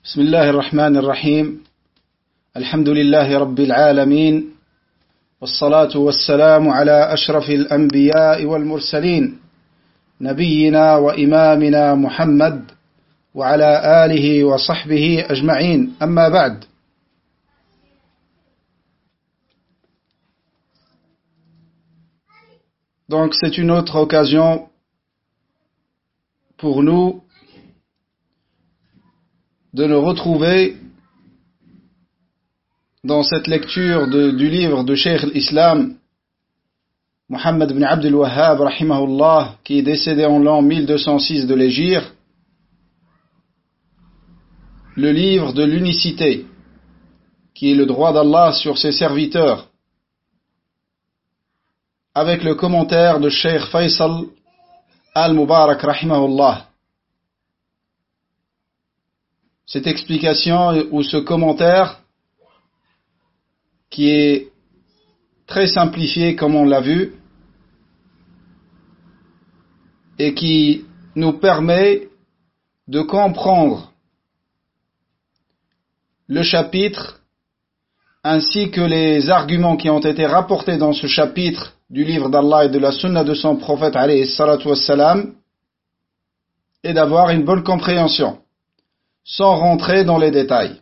بسم الله الرحمن الرحيم الحمد لله رب العالمين والصلاة والسلام على أشرف الأنبياء والمرسلين نبينا وإمامنا محمد وعلى آله وصحبه أجمعين أما بعد. Donc c'est une autre occasion pour nous de nous retrouver dans cette lecture du livre de Cheikh l'Islam Mohammed ibn Abd al-Wahhab rahimahullah, qui est décédé en l'an 1206 de l'Hégire, le livre de l'unicité, qui est le droit d'Allah sur ses serviteurs, avec le commentaire de Cheikh Faisal al-Mubarak rahimahullah. Cette explication ou ce commentaire, qui est très simplifié comme on l'a vu, et qui nous permet de comprendre le chapitre ainsi que les arguments qui ont été rapportés dans ce chapitre du livre d'Allah et de la sunna de son prophète alayhi salatu wassalam, et d'avoir une bonne compréhension sans rentrer dans les détails.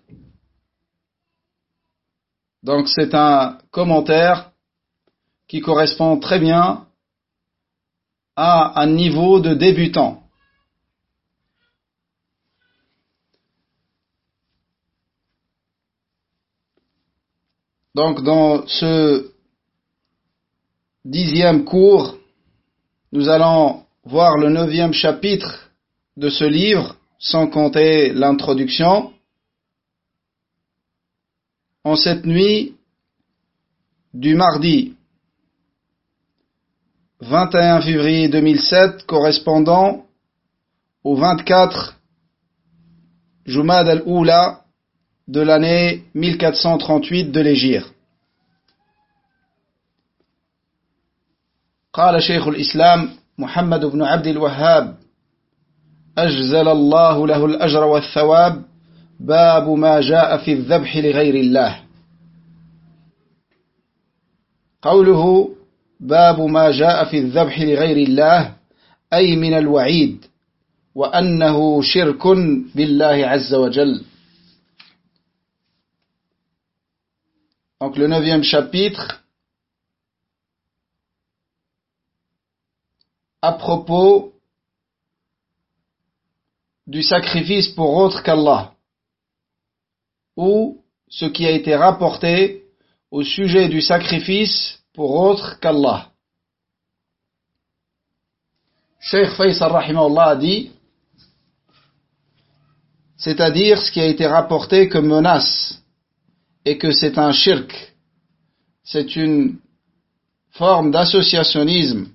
Donc c'est un commentaire qui correspond très bien à un niveau de débutant. Donc dans ce 10e cours, nous allons voir le 9e chapitre de ce livre, sans compter l'introduction. En cette nuit du mardi 21 février 2007, correspondant au 24 Jumad al-Oula de l'année 1438 de l'Hégire. قال شيخ الإسلام محمد بن عبد الوهاب أجزل الله له الأجر والثواب باب ما جاء في الذبح لغير الله. قوله باب ما جاء في الذبح لغير الله أي من الوعيد وأنه شرك بالله عز وجل. Donc le 9e chapitre à propos du sacrifice pour autre qu'Allah, ou ce qui a été rapporté au sujet du sacrifice pour autre qu'Allah. Cheikh Faisal rahimahullah a dit, c'est-à-dire ce qui a été rapporté comme menace, et que c'est un shirk, c'est une forme d'associationnisme.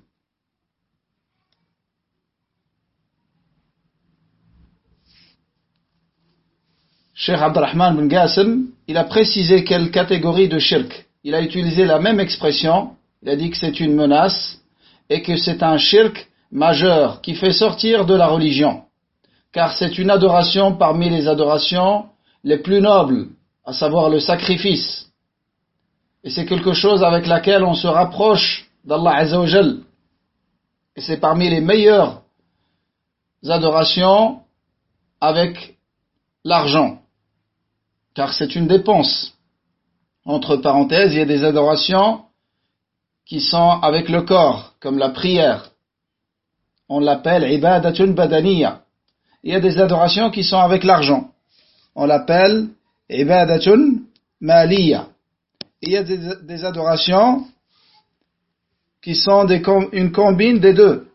Cheikh Abdurrahman bin Qasim, il a précisé quelle catégorie de shirk. Il a utilisé la même expression, il a dit que c'est une menace et que c'est un shirk majeur qui fait sortir de la religion, car c'est une adoration parmi les adorations les plus nobles, à savoir le sacrifice. Et c'est quelque chose avec laquelle on se rapproche d'Allah Azza wa Jal. Et c'est parmi les meilleures adorations avec l'argent, car c'est une dépense. Entre parenthèses, il y a des adorations qui sont avec le corps, comme la prière. On l'appelle ibadatun badaniya. Il y a des adorations qui sont avec l'argent. On l'appelle ibadatun maliya. Il y a des adorations qui sont une combine des deux,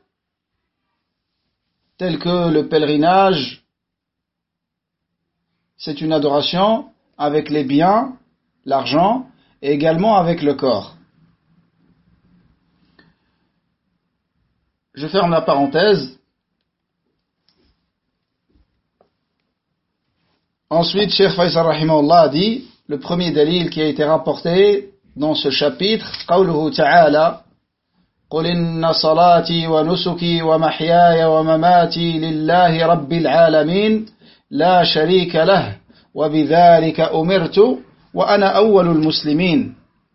telles que le pèlerinage. C'est une adoration avec les biens, l'argent, et également avec le corps. Je ferme la parenthèse. Ensuite, Cheikh Faisal rahimahullah a dit, le premier dalil qui a été rapporté dans ce chapitre, قوله تعالى قل إن صلاتي ونسكي ومحياي ومماتي لله رب العالمين لا شريك له وبذلك أمرت وأنا أول المسلمين.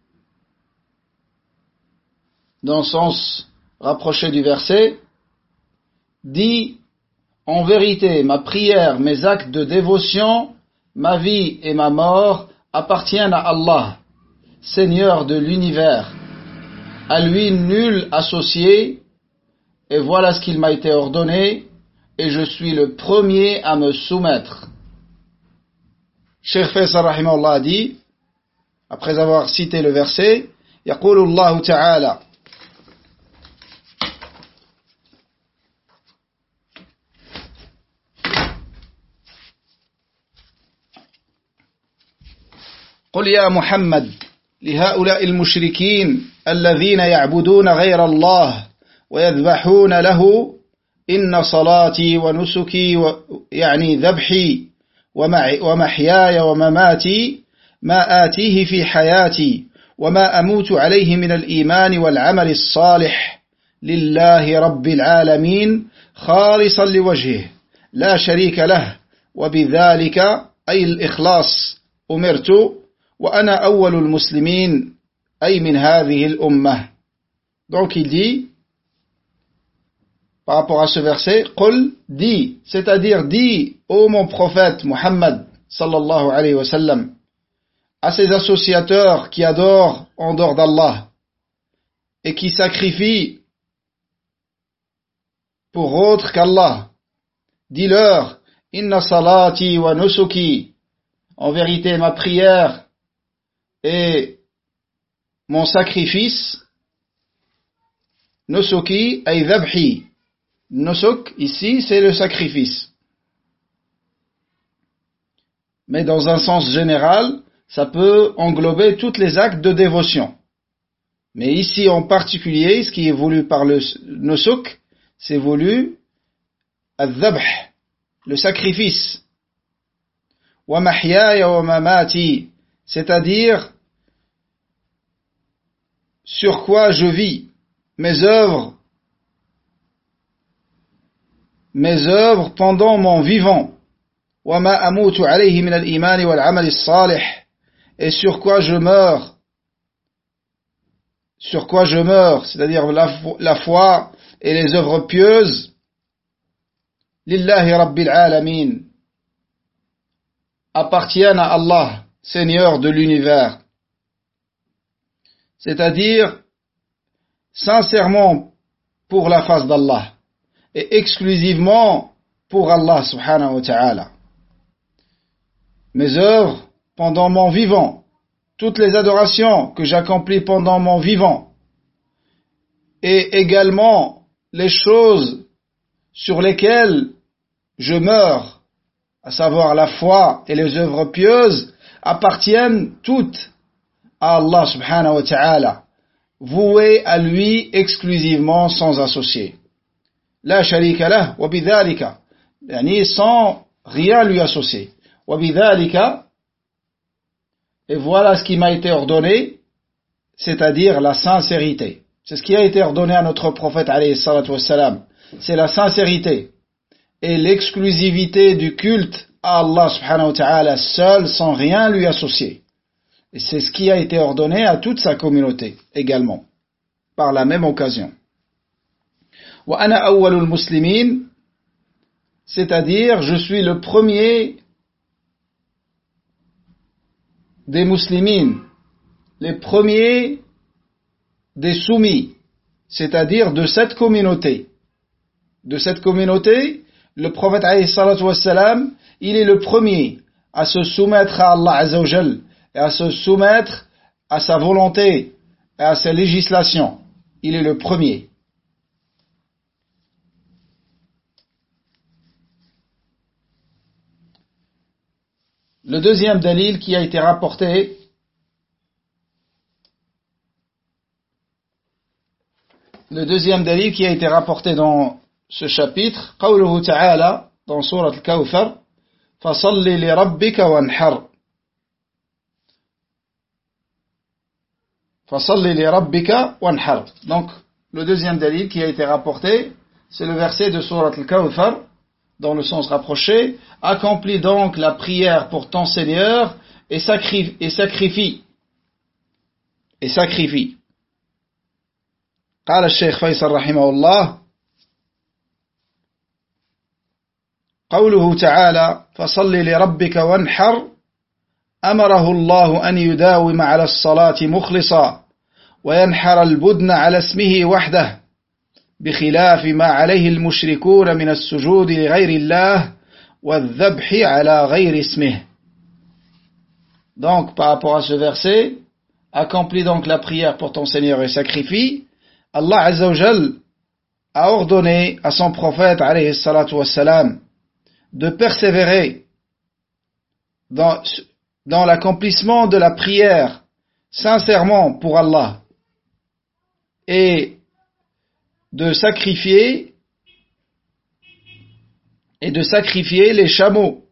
Dans le sens rapproché du verset, dit en vérité, ma prière, mes actes de dévotion, ma vie et ma mort appartiennent à Allah, Seigneur de l'univers. À lui nul associé, et voilà ce qu'il m'a été ordonné, et je suis le premier à me soumettre. Cheikh Faisal rahimahullah a dit, après avoir cité le verset, يقول الله تعالى قل يا محمد لهؤلاء المشركين الذين يعبدون غير الله ويذبحون له إن صلاتي ونسكي يعني ذبحي ومحياي ومماتي ما آتيه في حياتي وما أموت عليه من الإيمان والعمل الصالح لله رب العالمين خالصا لوجهه لا شريك له وبذلك أي الإخلاص أمرت وأنا أول المسلمين أي من هذه الأمة. Donc il dit, par rapport à ce verset, قل, dis, c'est-à-dire dis, ô mon prophète Muhammad sallallahu alayhi wa sallam, à ces associateurs qui adorent en dehors d'Allah et qui sacrifient pour autre qu'Allah, dis-leur, inna salati wa nusuki, en vérité ma prière et mon sacrifice, nusuki ay dhabhi. Nusuk, ici, c'est le sacrifice. Mais dans un sens général, ça peut englober tous les actes de dévotion. Mais ici en particulier, ce qui est voulu par le nusuk, c'est voulu al-dhabh, le sacrifice. Wa mahyaya wa mamati, c'est-à-dire sur quoi je vis, mes œuvres pendant mon vivant. Wa ma amutu alayhi min al-iman wal amal as-salih, et sur quoi je meurs, c'est-à-dire la foi et les œuvres pieuses, lillahi rabbil alamin, appartiennent à Allah, Seigneur de l'univers. C'est-à-dire sincèrement pour la face d'Allah et exclusivement pour Allah subhanahu wa ta'ala. Mes œuvres pendant mon vivant, toutes les adorations que j'accomplis pendant mon vivant, et également les choses sur lesquelles je meurs, à savoir la foi et les œuvres pieuses, appartiennent toutes à Allah subhanahu wa ta'ala, vouées à lui exclusivement sans associé. La sharika lah wa bidhalika, yani sans rien lui associer. Wa bidhalika, et voilà ce qui m'a été ordonné, c'est-à-dire la sincérité. C'est ce qui a été ordonné à notre prophète alayhi salatu wassalam. C'est la sincérité et l'exclusivité du culte à Allah subhanahu wa ta'ala seul, sans rien lui associer. Et c'est ce qui a été ordonné à toute sa communauté également, par la même occasion. Wa ana awwalul muslimin, c'est-à-dire je suis le premier des muslimines, les premiers des soumis, c'est-à-dire de cette communauté. De cette communauté, le prophète alayhi salatu wassalam, il est le premier à se soumettre à Allah azza wa jal et à se soumettre à sa volonté et à sa législation. Il est le premier. Le deuxième dalil qui a été rapporté dans ce chapitre, قوله تعالى dans sourate al-Kawthar, فَصَلِّ لِرَبِّكَ وَانْحَرْ. فَصَلِّ لِرَبِّكَ Donc, le deuxième dalil qui a été rapporté, c'est le verset de sourate al-Kawthar, dans le sens rapproché, accomplis donc la prière pour ton Seigneur et sacrifie. قال الشيخ فيصل رحمه الله قوله تعالى فصل لربك وانحر أمره الله أن يداوم على الصلاة مخلصا وينحر البدن على اسمه وحده بخلاف ما عليه المشركون من السجود لغير الله والذبح على غير اسمه. Donc par rapport à ce verset, accomplis donc la prière pour ton Seigneur et sacrifie. Allah Azza wa Jal a ordonné à son prophète alayhi salatu wassalam de persévérer dans l'accomplissement de la prière sincèrement pour Allah et de sacrifier les chameaux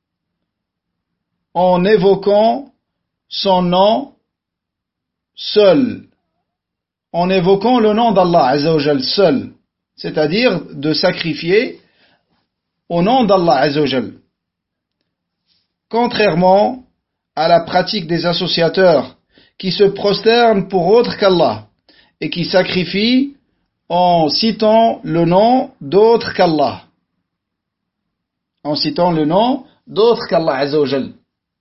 en évoquant son nom seul, en évoquant le nom d'Allah Azza wa Jal seul, c'est-à-dire de sacrifier au nom d'Allah Azza wa Jal. Contrairement à la pratique des associateurs qui se prosternent pour autre qu'Allah et qui sacrifient en citant le nom d'autre qu'Allah. Azza wa Jal.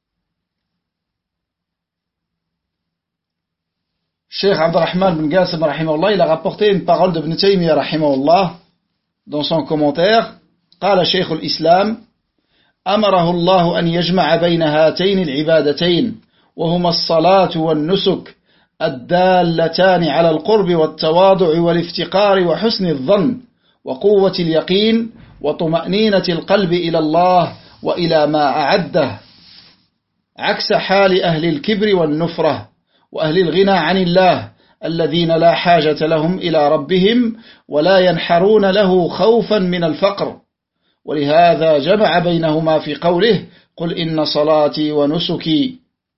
Cheikh Abdurrahman bin Qasim rahimahullah, il a rapporté une parole d'Ibn Taymiyyah rahimahullah dans son commentaire. قال شيخ الإسلام أمره الله أن يجمع بين هاتين العبادتين وهما الصلاة والنسك الدالتان على القرب والتواضع والافتقار وحسن الظن وقوة اليقين وطمأنينة القلب إلى الله وإلى ما أعده عكس حال أهل الكبر والنفرة وأهل الغنى عن الله الذين لا حاجة لهم إلى ربهم ولا ينحرون له خوفا من الفقر ولهذا جمع بينهما في قوله قل إن صلاتي ونسكي.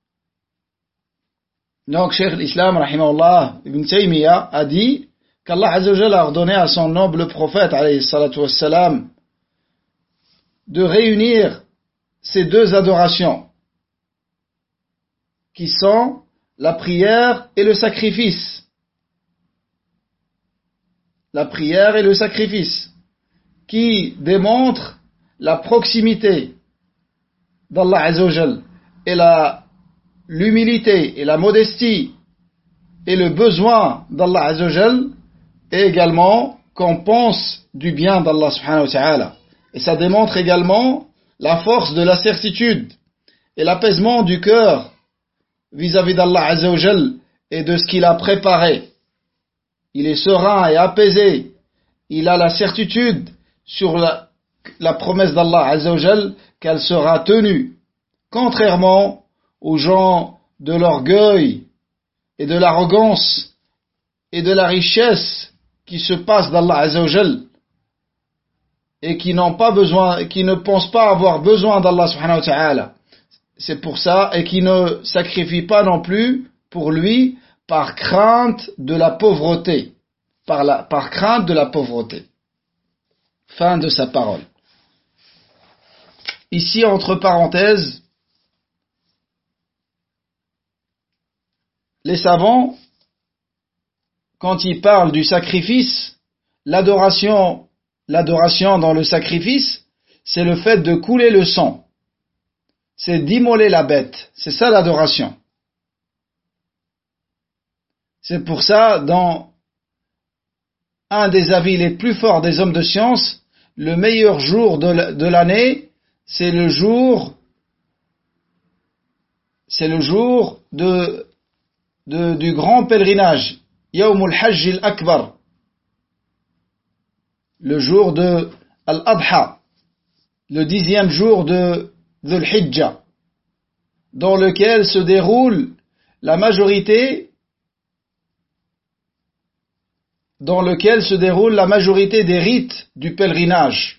Donc Cheikh l'Islam rahimahullah Ibn Taymiyyah a dit qu'Allah Azza wa Jalla a ordonné à son noble prophète alayhi salatu wassalam de réunir ces deux adorations qui sont la prière et le sacrifice. La prière et le sacrifice qui démontrent la proximité d'Allah Azza wa Jalla et l'humilité et la modestie et le besoin d'Allah Azza wa Jalla, et également qu'on pense du bien d'Allah subhanahu wa ta'ala. Et ça démontre également la force de la certitude et l'apaisement du cœur vis-à-vis d'Allah Azza wa Jalla et de ce qu'il a préparé. Il est serein et apaisé. Il a la certitude sur la promesse d'Allah Azza wa Jalla qu'elle sera tenue. Contrairement aux gens de l'orgueil et de l'arrogance et de la richesse qui se passent d'Allah Azza wa Jalla et qui ne pensent pas avoir besoin d'Allah subhanahu wa ta'ala. C'est pour ça, et qui ne sacrifient pas non plus pour lui par crainte de la pauvreté. Par crainte de la pauvreté. Fin de sa parole. Ici, entre parenthèses, les savants, quand ils parlent du sacrifice, l'adoration dans le sacrifice, c'est le fait de couler le sang. C'est d'immoler la bête. C'est ça l'adoration. C'est pour ça, dans un des avis les plus forts des hommes de science, le meilleur jour de l'année, c'est le jour du grand pèlerinage, Yawmul Hajj al-Akbar, le jour de Al-Adha, le 10e jour de Dhul Hijjah, dans lequel se déroule la majorité des rites du pèlerinage.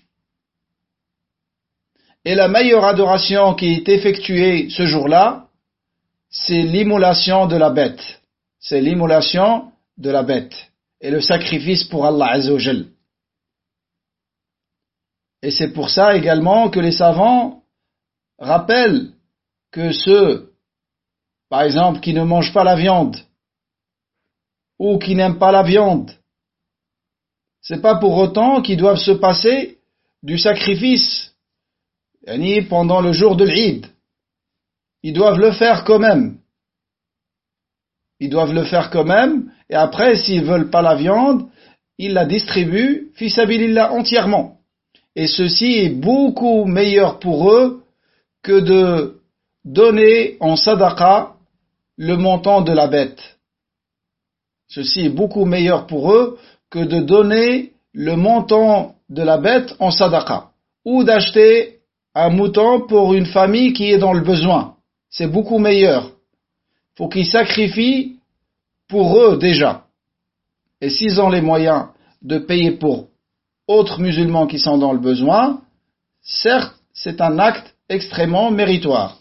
Et la meilleure adoration qui est effectuée ce jour-là, c'est l'immolation de la bête. C'est l'immolation de la bête et le sacrifice pour Allah Azza wa Jal. Et c'est pour ça également que les savants rappellent que ceux, par exemple, qui ne mangent pas la viande, ou qui n'aiment pas la viande, c'est pas pour autant qu'ils doivent se passer du sacrifice, yani pendant le jour de l'Eid. Ils doivent le faire quand même. Ils doivent le faire quand même, et après, s'ils veulent pas la viande, ils la distribuent, fi sabilillah, entièrement. Et ceci est beaucoup meilleur pour eux que de donner en sadaqa le montant de la bête. Ceci est beaucoup meilleur pour eux que de donner le montant de la bête en sadaqa, ou d'acheter un mouton pour une famille qui est dans le besoin. C'est beaucoup meilleur. Il faut qu'ils sacrifient pour eux déjà. Et s'ils ont les moyens de payer pour autres musulmans qui sont dans le besoin, certes, c'est un acte extrêmement méritoire.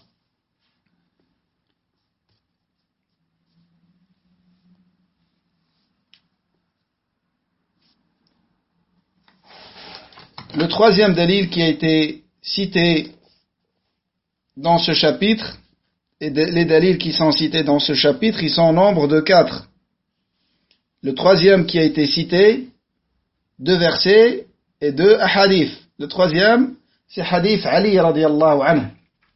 Le troisième dalil qui a été cité dans ce chapitre, et les dalils qui sont cités dans ce chapitre, ils sont au nombre de 4. Le troisième qui a été cité, 2 versets et 2 hadiths. Le troisième, c'est hadith Ali radiyallahu anhu.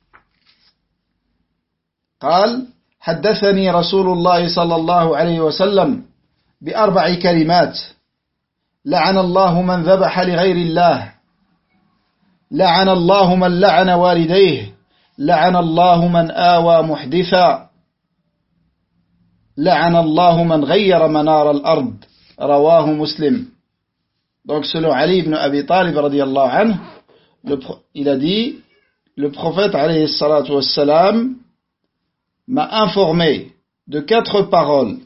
قال حدثني رسول الله صلى الله عليه وسلم ب4 كلمات لعن الله من ذبح لغير الله لعن الله من لعن والديه لعن الله من آوى محدثا لعن الله من غير منار الأرض رواه مسلم. Donc selon Ali ibn Abi Talib radiyallahu anhu, il a dit, le prophète alayhi salatu wassalam m'a informé de 4 paroles.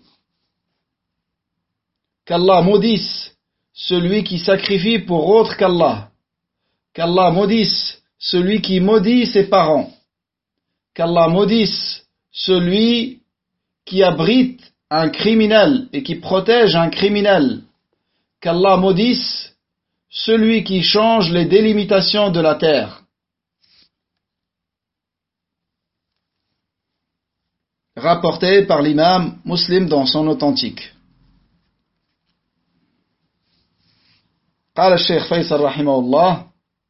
Qu'Allah maudisse celui qui sacrifie pour autre qu'Allah. Qu'Allah maudisse celui qui maudit ses parents. Qu'Allah maudisse celui qui abrite un criminel et qui protège un criminel. Qu'Allah maudisse celui qui change les délimitations de la terre. Rapporté par l'imam Muslim dans son authentique. قال الشيخ فيصل رحمه الله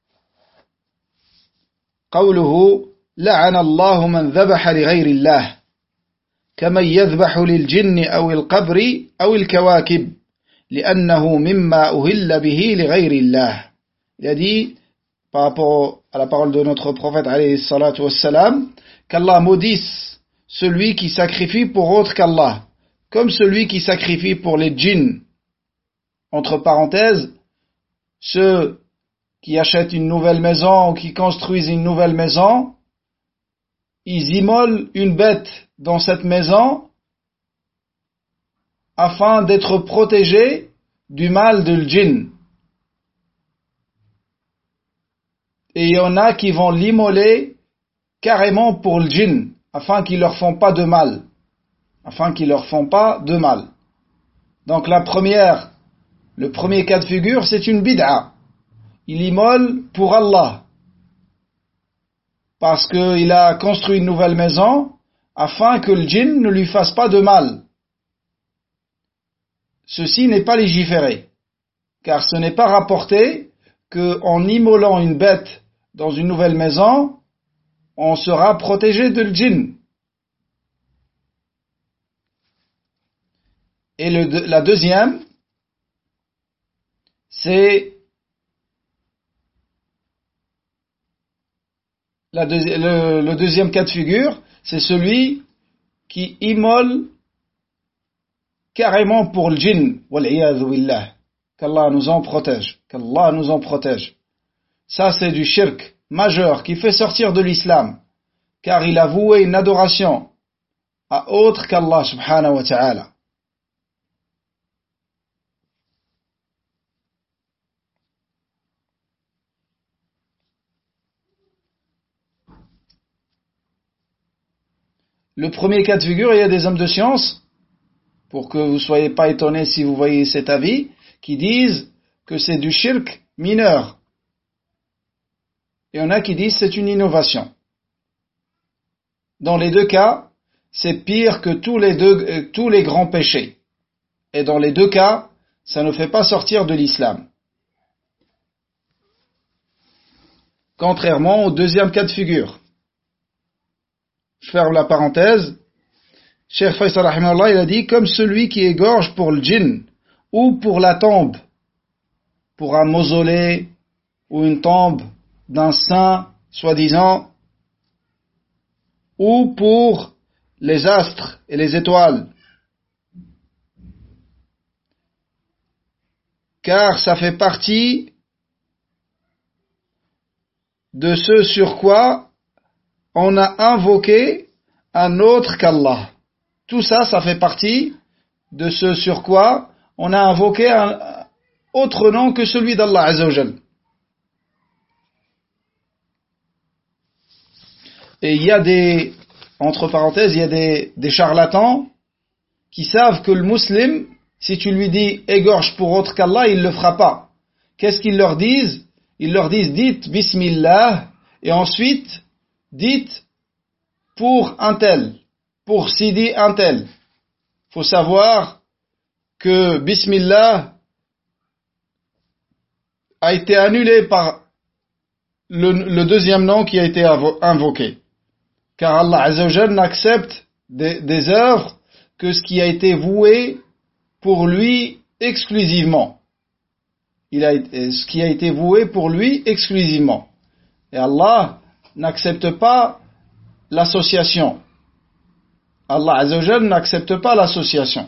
قوله لعن الله من ذبح لغير الله كمن يذبح للجن أو القبر أو الكواكب لأنه مما أهل به لغير الله. Il a dit, par rapport à la parole de notre prophète alayhi salatu wassalam, qu'Allah maudisse celui qui sacrifie pour autre qu'Allah, comme celui qui sacrifie pour les djinns. Entre parenthèses, ceux qui achètent une nouvelle maison ou qui construisent une nouvelle maison, ils immolent une bête dans cette maison afin d'être protégés du mal de l'djinn. Et il y en a qui vont l'immoler carrément pour le djinn, afin qu'ils leur font pas de mal. Afin qu'ils leur font pas de mal. Donc le premier cas de figure, c'est une bid'a. Il immole pour Allah. Parce qu'il a construit une nouvelle maison, afin que le djinn ne lui fasse pas de mal. Ceci n'est pas légiféré. Car ce n'est pas rapporté qu'en immolant une bête dans une nouvelle maison, on sera protégé de le djinn. Et la deuxième, c'est le deuxième cas de figure, c'est celui qui immole carrément pour le djinn. Wal'iyadhu billah. Qu'Allah nous en protège. Qu'Allah nous en protège. Ça, c'est du shirk majeur qui fait sortir de l'islam, car il a voué une adoration à autre qu'Allah subhanahu wa ta'ala. Le premier cas de figure, il y a des hommes de science, pour que vous ne soyez pas étonnés si vous voyez cet avis, qui disent que c'est du shirk mineur. et il y en a qui disent c'est une innovation. Dans les deux cas, c'est pire que tous les grands péchés. Et dans les deux cas, ça ne fait pas sortir de l'islam. Contrairement au deuxième cas de figure. Je ferme la parenthèse. Cheikh Faisal rahimahullah, il a dit comme celui qui égorge pour le djinn ou pour la tombe, pour un mausolée ou une tombe d'un saint, soi-disant, ou pour les astres et les étoiles. Car ça fait partie de ce sur quoi on a invoqué un autre qu'Allah. Tout ça, ça fait partie de ce sur quoi on a invoqué un autre nom que celui d'Allah Azza wa Jal. Et il y a entre parenthèses, il y a des charlatans qui savent que le musulman, si tu lui dis égorge pour autre qu'Allah, il ne le fera pas. Qu'est-ce qu'ils leur disent? Ils leur disent dites Bismillah et ensuite dites pour un tel, pour Sidi un tel. Faut savoir que Bismillah a été annulé par le deuxième nom qui a été invoqué. Car Allah Azza wa Jal n'accepte des œuvres que ce qui a été voué pour lui exclusivement. Ce qui a été voué pour lui exclusivement. Et Allah n'accepte pas l'association. Allah Azza wa Jal n'accepte pas l'association.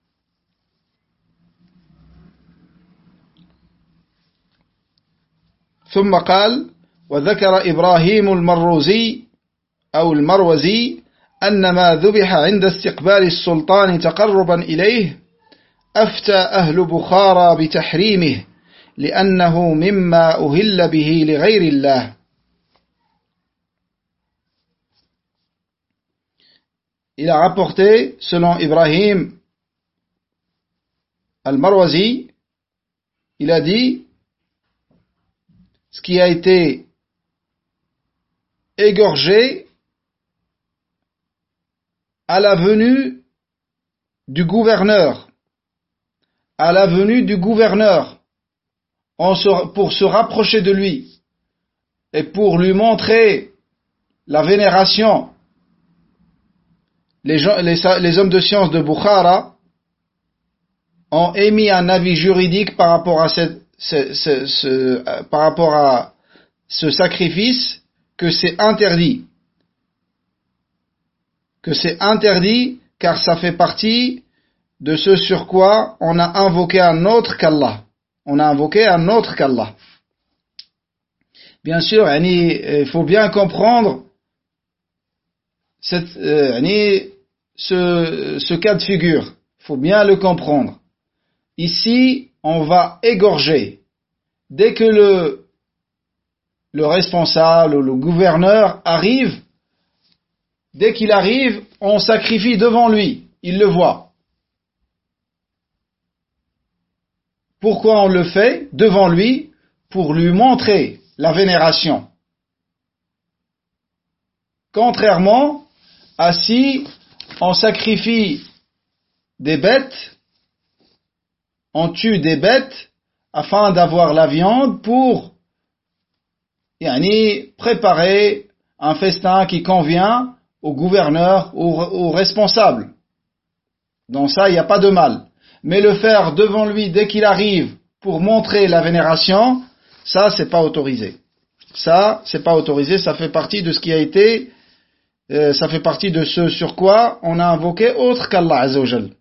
ثم قال وذكر إبراهيم المروزي أو المروزي أن ما ذبح عند استقبال السلطان تقربا إليه أفتى أهل بخارى بتحريمه لأنه مما أهل به لغير الله. Il a rapporté, selon Ibrahim al-Marwazi, il a dit ce qui a été égorgé à la venue du gouverneur, pour se rapprocher de lui et pour lui montrer la vénération. Les hommes de science de Bukhara ont émis un avis juridique par rapport à ce sacrifice, que c'est interdit. Car ça fait partie de ce sur quoi on a invoqué un autre qu'Allah. Bien sûr, il faut bien comprendre ce cas de figure. Il faut bien le comprendre. Ici, on va égorger. Dès que le responsable ou le gouverneur arrive, dès qu'il arrive, on sacrifie devant lui. Il le voit. Pourquoi on le fait devant lui? Pour lui montrer la vénération. Contrairement à si on sacrifie des bêtes, on tue des bêtes afin d'avoir la viande pour préparer un festin qui convient au gouverneur ou au responsable. Dans ça, il n'y a pas de mal. Mais le faire devant lui dès qu'il arrive pour montrer la vénération, ça, c'est pas autorisé. Ça fait partie de ce qui a été, ça fait partie de ce sur quoi on a invoqué autre qu'Allah Azza wa Jal.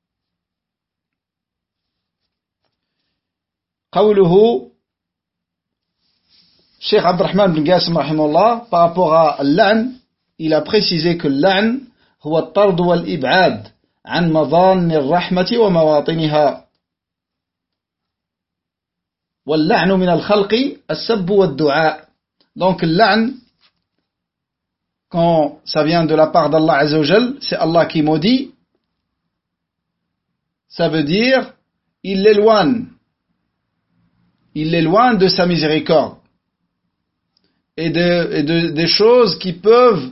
قوله Cheikh Abdurrahman bin Qasim rahimahullah, par rapport à l'a'n, il a précisé que l'a'n هو الطرد والإبعاد عن مظان الرحمة ومواطنها واللعن من الخلق السب والدعاء. Donc l'a'n, quand ça vient de la part d'Allah Azza wa Jal, c'est Allah qui maudit, ça veut dire il l'éloigne de sa miséricorde. des choses qui peuvent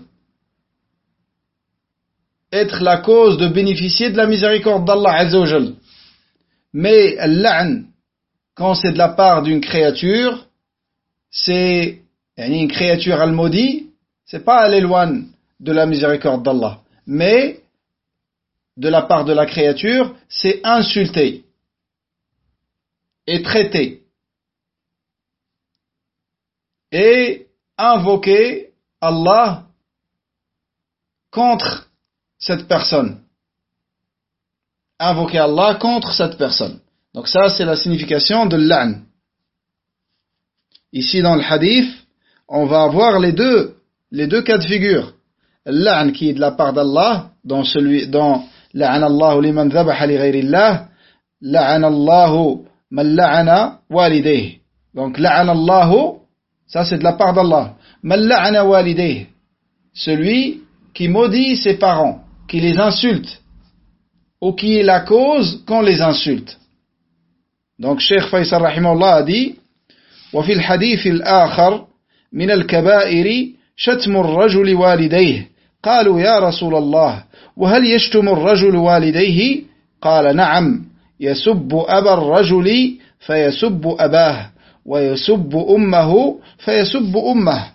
être la cause de bénéficier de la miséricorde d'Allah Azza wa Jal. Mais al-la'n, quand c'est de la part d'une créature, c'est une créature al-maudit, c'est pas à l'éloigne de la miséricorde d'Allah. Mais de la part de la créature, c'est insulter et traiter et invoquer Allah contre cette personne. Invoquer Allah contre cette personne. Donc ça, c'est la signification de l'a'n. Ici, dans le hadith, on va avoir les deux cas de figure. L'a'n qui est de la part d'Allah, dans la'an Allahu liman dhabaha li ghayrillah, la'an Allahu man la'ana walidayh. Donc la'an Allahu, ça c'est de la part d'Allah. Man la'ana walidayh, celui qui maudit ses parents, qui les insulte, ou qui est la cause qu'on les insulte. Donc Cheikh Faisal rahimahullah a dit: وفي الحديث الآخر من الكبائر شتم الرجل والديه قالوا يا رسول الله وهل يشتم الرجل والديه قال نعم يسب أبا الرجل فيسب أباه ويسب أمه فيسب أمه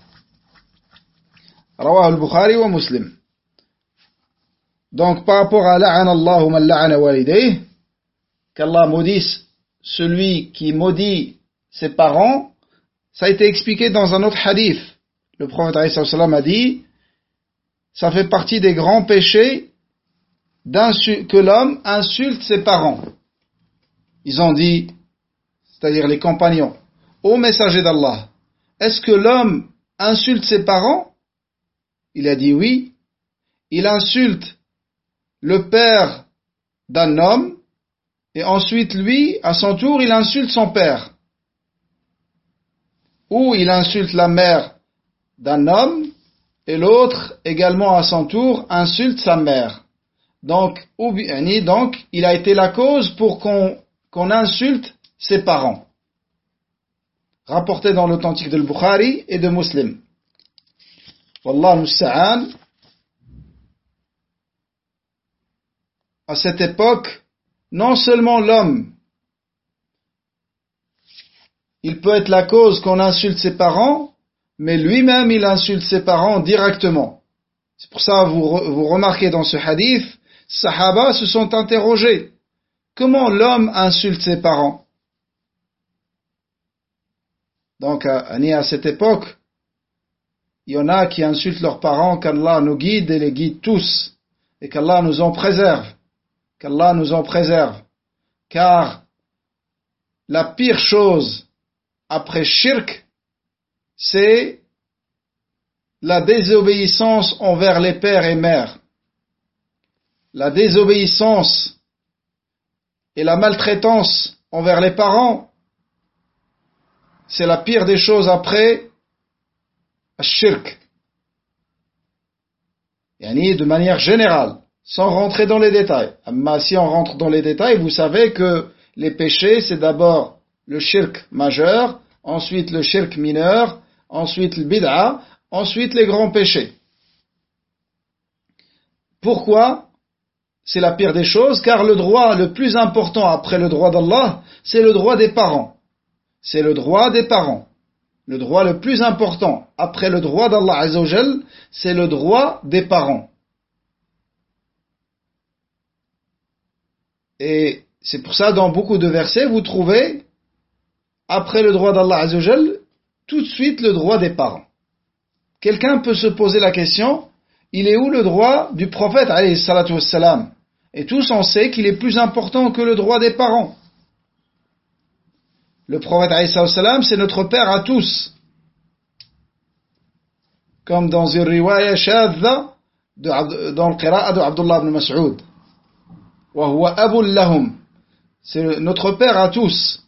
رواه البخاري ومسلم. Donc par rapport à la'an Allahu man la'ana walidayh, qu'Allah maudisse celui qui maudit ses parents, ça a été expliqué dans un autre hadith. Le prophète a dit, ça fait partie des grands péchés que l'homme insulte ses parents. Ils ont dit, c'est-à-dire les compagnons, ô messager d'Allah, est-ce que l'homme insulte ses parents? Il a dit oui. Il insulte le père d'un homme et ensuite lui, à son tour, il insulte son père. Ou il insulte la mère d'un homme, et l'autre, également à son tour, insulte sa mère. Donc, il a été la cause pour qu'on insulte ses parents. Rapporté dans l'authentique de Bukhari et de Muslim. Wallahu musta'an. À cette époque, non seulement l'homme, il peut être la cause qu'on insulte ses parents, mais lui-même il insulte ses parents directement. C'est pour ça que vous remarquez dans ce hadith, Sahaba se sont interrogés. Comment l'homme insulte ses parents? Donc à cette époque, il y en a qui insultent leurs parents, qu'Allah nous guide et les guide tous, et qu'Allah nous en préserve. Qu'Allah nous en préserve. Car la pire chose après shirk, c'est la désobéissance envers les pères et mères. La désobéissance et la maltraitance envers les parents, c'est la pire des choses après shirk. De manière générale, sans rentrer dans les détails. Mais si on rentre dans les détails, vous savez que les péchés, c'est d'abord le shirk majeur, ensuite le shirk mineur, ensuite le bid'a, ensuite les grands péchés. Pourquoi c'est la pire des choses? Car le droit le plus important après le droit d'Allah, c'est le droit des parents. C'est le droit des parents. Le droit le plus important après le droit d'Allah Azza wa Jal, c'est le droit des parents. Et c'est pour ça, dans beaucoup de versets, vous trouvez, après le droit d'Allah Azza wa Jal, tout de suite le droit des parents. Quelqu'un peut se poser la question, il est où le droit du prophète alayhi salatu wassalam? Et tous on sait qu'il est plus important que le droit des parents. Le prophète alayhi salatu wassalam, c'est notre père à tous. Comme dans une riwaya shadha, dans le qira'a de Abdullah ibn Mas'ud. Wa huwa abul lahum. C'est notre père à tous.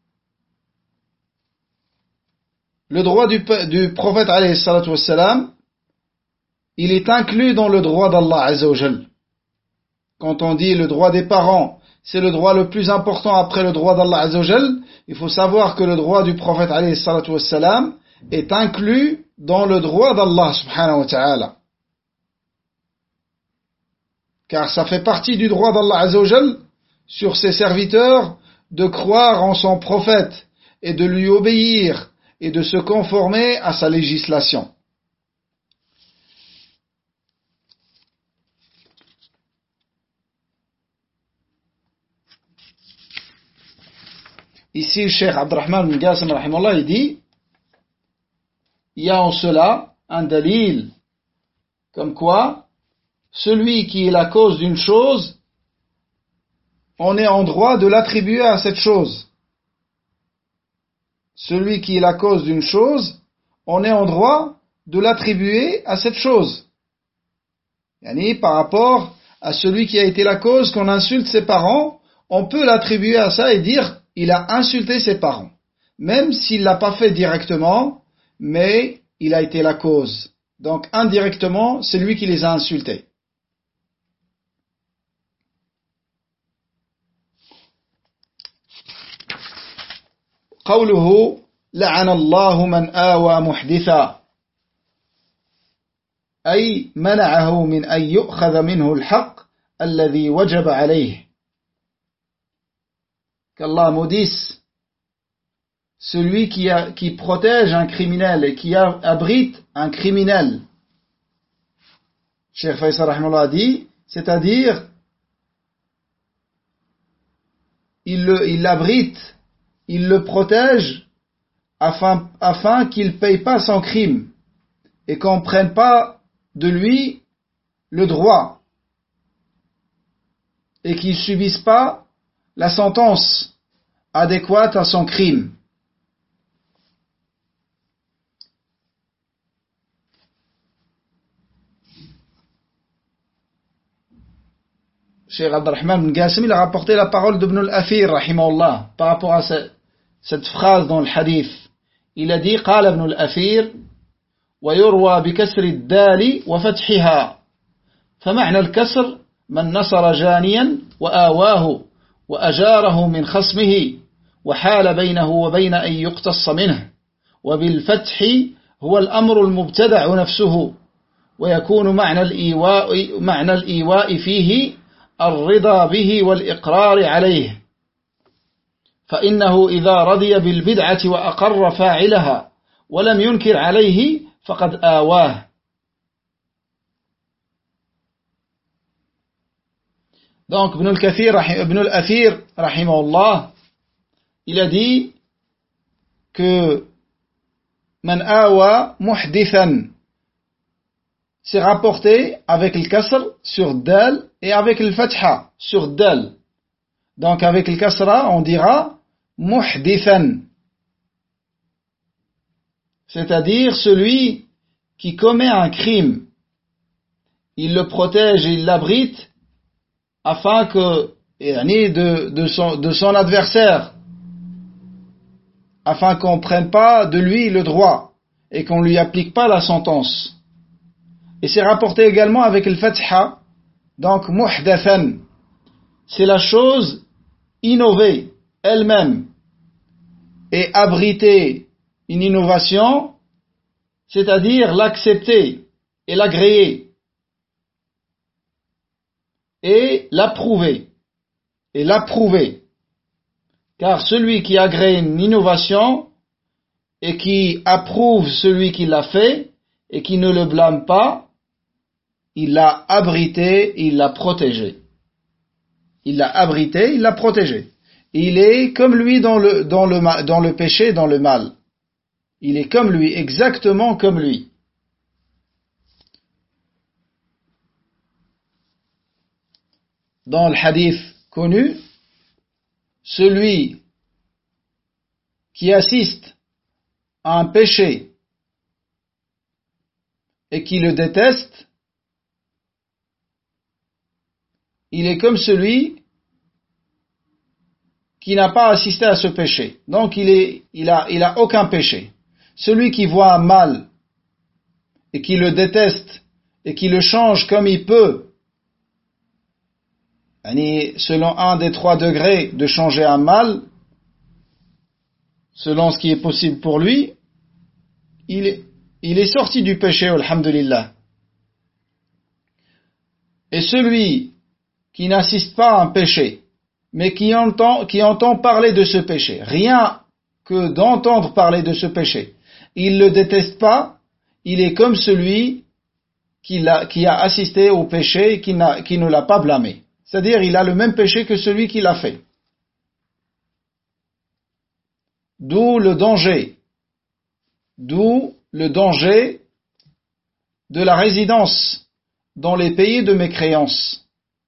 Le droit du prophète alayhi salatu wassalam, il est inclus dans le droit d'Allah Azza wa Jal. Quand on dit le droit des parents, c'est le droit le plus important après le droit d'Allah Azza wa Jal, il faut savoir que le droit du prophète alayhi salatu wassalam est inclus dans le droit d'Allah subhanahu wa ta'ala. Car ça fait partie du droit d'Allah azza wa jal sur ses serviteurs de croire en son prophète et de lui obéir et de se conformer à sa législation. Ici, le Cheikh Abdurrahman bin Qasim rahimahullah, il dit, il y a en cela un dalil, comme quoi, celui qui est la cause d'une chose, on est en droit de l'attribuer à cette chose. Celui qui est la cause d'une chose, on est en droit de l'attribuer à cette chose. Yani, par rapport à celui qui a été la cause qu'on insulte ses parents, on peut l'attribuer à ça et dire il a insulté ses parents, même s'il l'a pas fait directement, mais il a été la cause. Donc indirectement, c'est lui qui les a insultés. قوله لعن الله من آوى محدثا أي منعه من أن يؤخذ منه الحق الذي وجب عليه. Qu'Allah maudisse celui qui protège un criminel et qui abrite un criminel. Cheikh Faisal rahimahullah a dit, c'est-à-dire il l'abrite, il le protège afin qu'il ne paye pas son crime et qu'on ne prenne pas de lui le droit et qu'il ne subisse pas la sentence adéquate à son crime. Cheikh Abdurrahman bin Qasim, il a rapporté la parole d'Ibn al-Athir rahimahullah par rapport à cette phrase dans le hadith. Il a dit قال ابن الأثير ويروى بكسر الدال وفتحها فمعنى الكسر من نصر جانيا وآواه وأجاره من خصمه وحال بينه وبين أن يقتص منه وبالفتح هو الأمر المبتدع نفسه ويكون معنى الإيواء فيه الرضا به والإقرار عليه فإنه إذا رضي بالبدعة وأقر فاعلها ولم ينكر عليه فقد آواه. Donc Ibn al-Athir rahimahullah, il a dit que man awa muhdithan, c'est rapporté avec le kasr sur dal et avec le fatha sur dal. Donc avec le kasra on dira muhdithan, c'est-à-dire celui qui commet un crime, il le protège et il l'abrite afin que de son adversaire, afin qu'on ne prenne pas de lui le droit et qu'on ne lui applique pas la sentence. Et c'est rapporté également avec le fatha, donc muhdathan, c'est la chose innovée elle-même et abriter une innovation, c'est-à-dire l'accepter et l'agréer et l'approuver. Car celui qui agrée une innovation et qui approuve celui qui l'a fait et qui ne le blâme pas, il l'a abrité, il l'a protégé. Il est comme lui dans le péché, dans le mal. Il est comme lui, exactement comme lui. Dans le hadith connu, celui qui assiste à un péché et qui le déteste, il est comme celui qui n'a pas assisté à ce péché. Donc il a aucun péché. Celui qui voit un mal et qui le déteste et qui le change comme il peut, selon un des 3 degrés de changer un mal, selon ce qui est possible pour lui, il il est sorti du péché, alhamdulillah. Et celui qui n'assiste pas à un péché, mais qui entend parler de ce péché, rien que d'entendre parler de ce péché, il ne le déteste pas, il est comme celui qui a assisté au péché et qui ne l'a pas blâmé. C'est-à-dire, il a le même péché que celui qui l'a fait. D'où le danger de la résidence dans les pays de mécréance.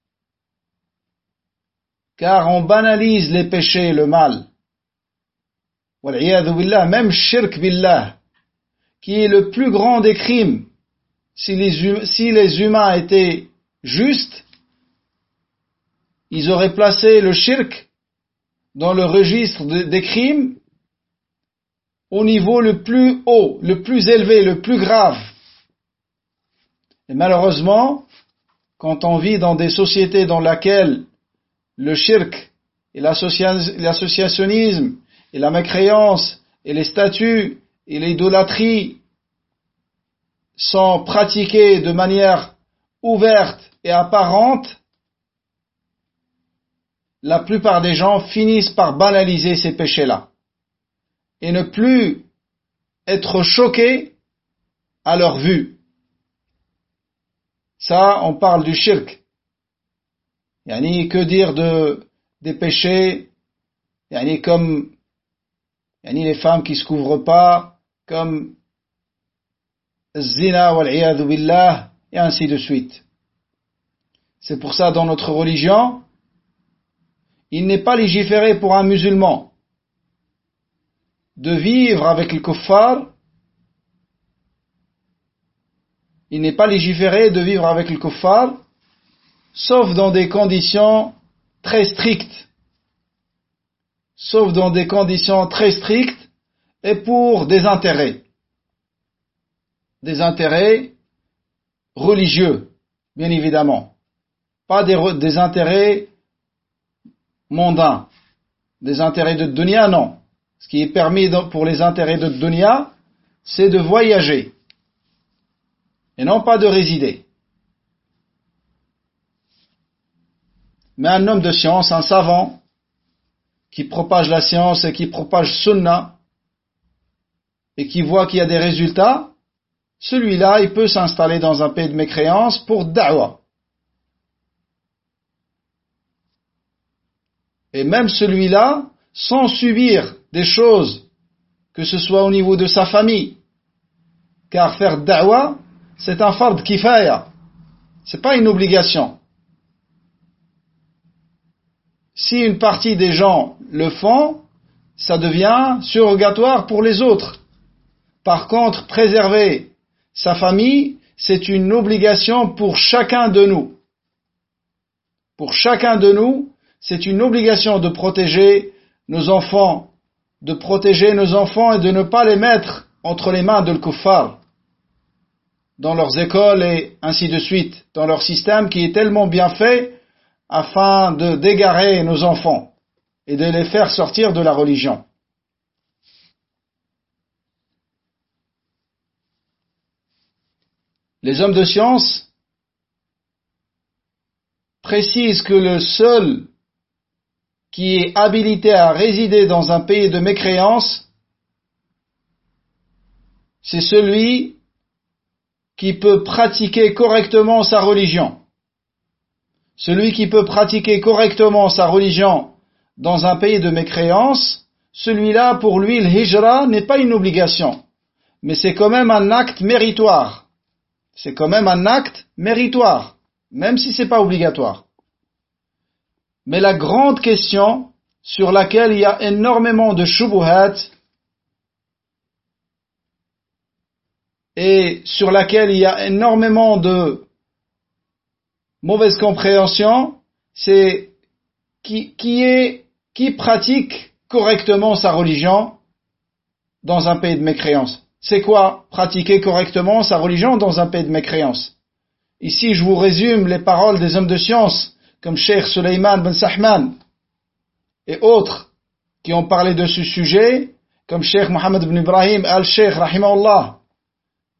Car on banalise les péchés et le mal. Wal'iyadhu billah, même shirk billah, qui est le plus grand des crimes. Si les humains étaient justes, ils auraient placé le shirk dans le registre des crimes au niveau le plus haut, le plus élevé, le plus grave. Et malheureusement, quand on vit dans des sociétés dans lesquelles le shirk et l'associationnisme et la mécréance et les statues et l'idolâtrie sont pratiqués de manière ouverte et apparente, la plupart des gens finissent par banaliser ces péchés-là et ne plus être choqués à leur vue. Ça, on parle du shirk. Yani, que dire des péchés, yani, comme les femmes qui se couvrent pas, comme zina wal-iyadhu billah, et ainsi de suite. C'est pour ça, dans notre religion, il n'est pas légiféré pour un musulman de vivre avec le kuffar. Il n'est pas légiféré de vivre avec le kuffar, sauf dans des conditions très strictes. Sauf dans des conditions très strictes et pour des intérêts. Des intérêts religieux, bien évidemment. Pas des intérêts mondains. Des intérêts de dunya, non. Ce qui est permis pour les intérêts de dunya, c'est de voyager. Et non pas de résider. Mais un homme de science, un savant, qui propage la science et qui propage sunna, et qui voit qu'il y a des résultats, celui-là, il peut s'installer dans un pays de mécréance pour da'wah. Et même celui-là, sans subir des choses, que ce soit au niveau de sa famille, car faire da'wah, c'est un fard kifaya, c'est pas une obligation. Si une partie des gens le font, ça devient surrogatoire pour les autres. Par contre, préserver sa famille, c'est une obligation pour chacun de nous. Pour chacun de nous, c'est une obligation de protéger nos enfants, et de ne pas les mettre entre les mains de l'kuffar, dans leurs écoles et ainsi de suite, dans leur système qui est tellement bien fait afin de d'égarer nos enfants et de les faire sortir de la religion. Les hommes de science précisent que le seul qui est habilité à résider dans un pays de mécréance, c'est celui qui peut pratiquer correctement sa religion. Celui qui peut pratiquer correctement sa religion dans un pays de mécréance, celui-là, pour lui, le hijra n'est pas une obligation, mais c'est quand même un acte méritoire. C'est quand même un acte méritoire, même si c'est pas obligatoire. Mais la grande question sur laquelle il y a énormément de shubuhat et sur laquelle il y a énormément de mauvaise compréhension, c'est qui pratique correctement sa religion dans un pays de mécréance. C'est quoi pratiquer correctement sa religion dans un pays de mécréance? Ici, je vous résume les paroles des hommes de science comme Cheikh Suleiman Ben Sahman et autres qui ont parlé de ce sujet, comme Cheikh Mohammed Ben Ibrahim Al-Sheikh rahimahullah,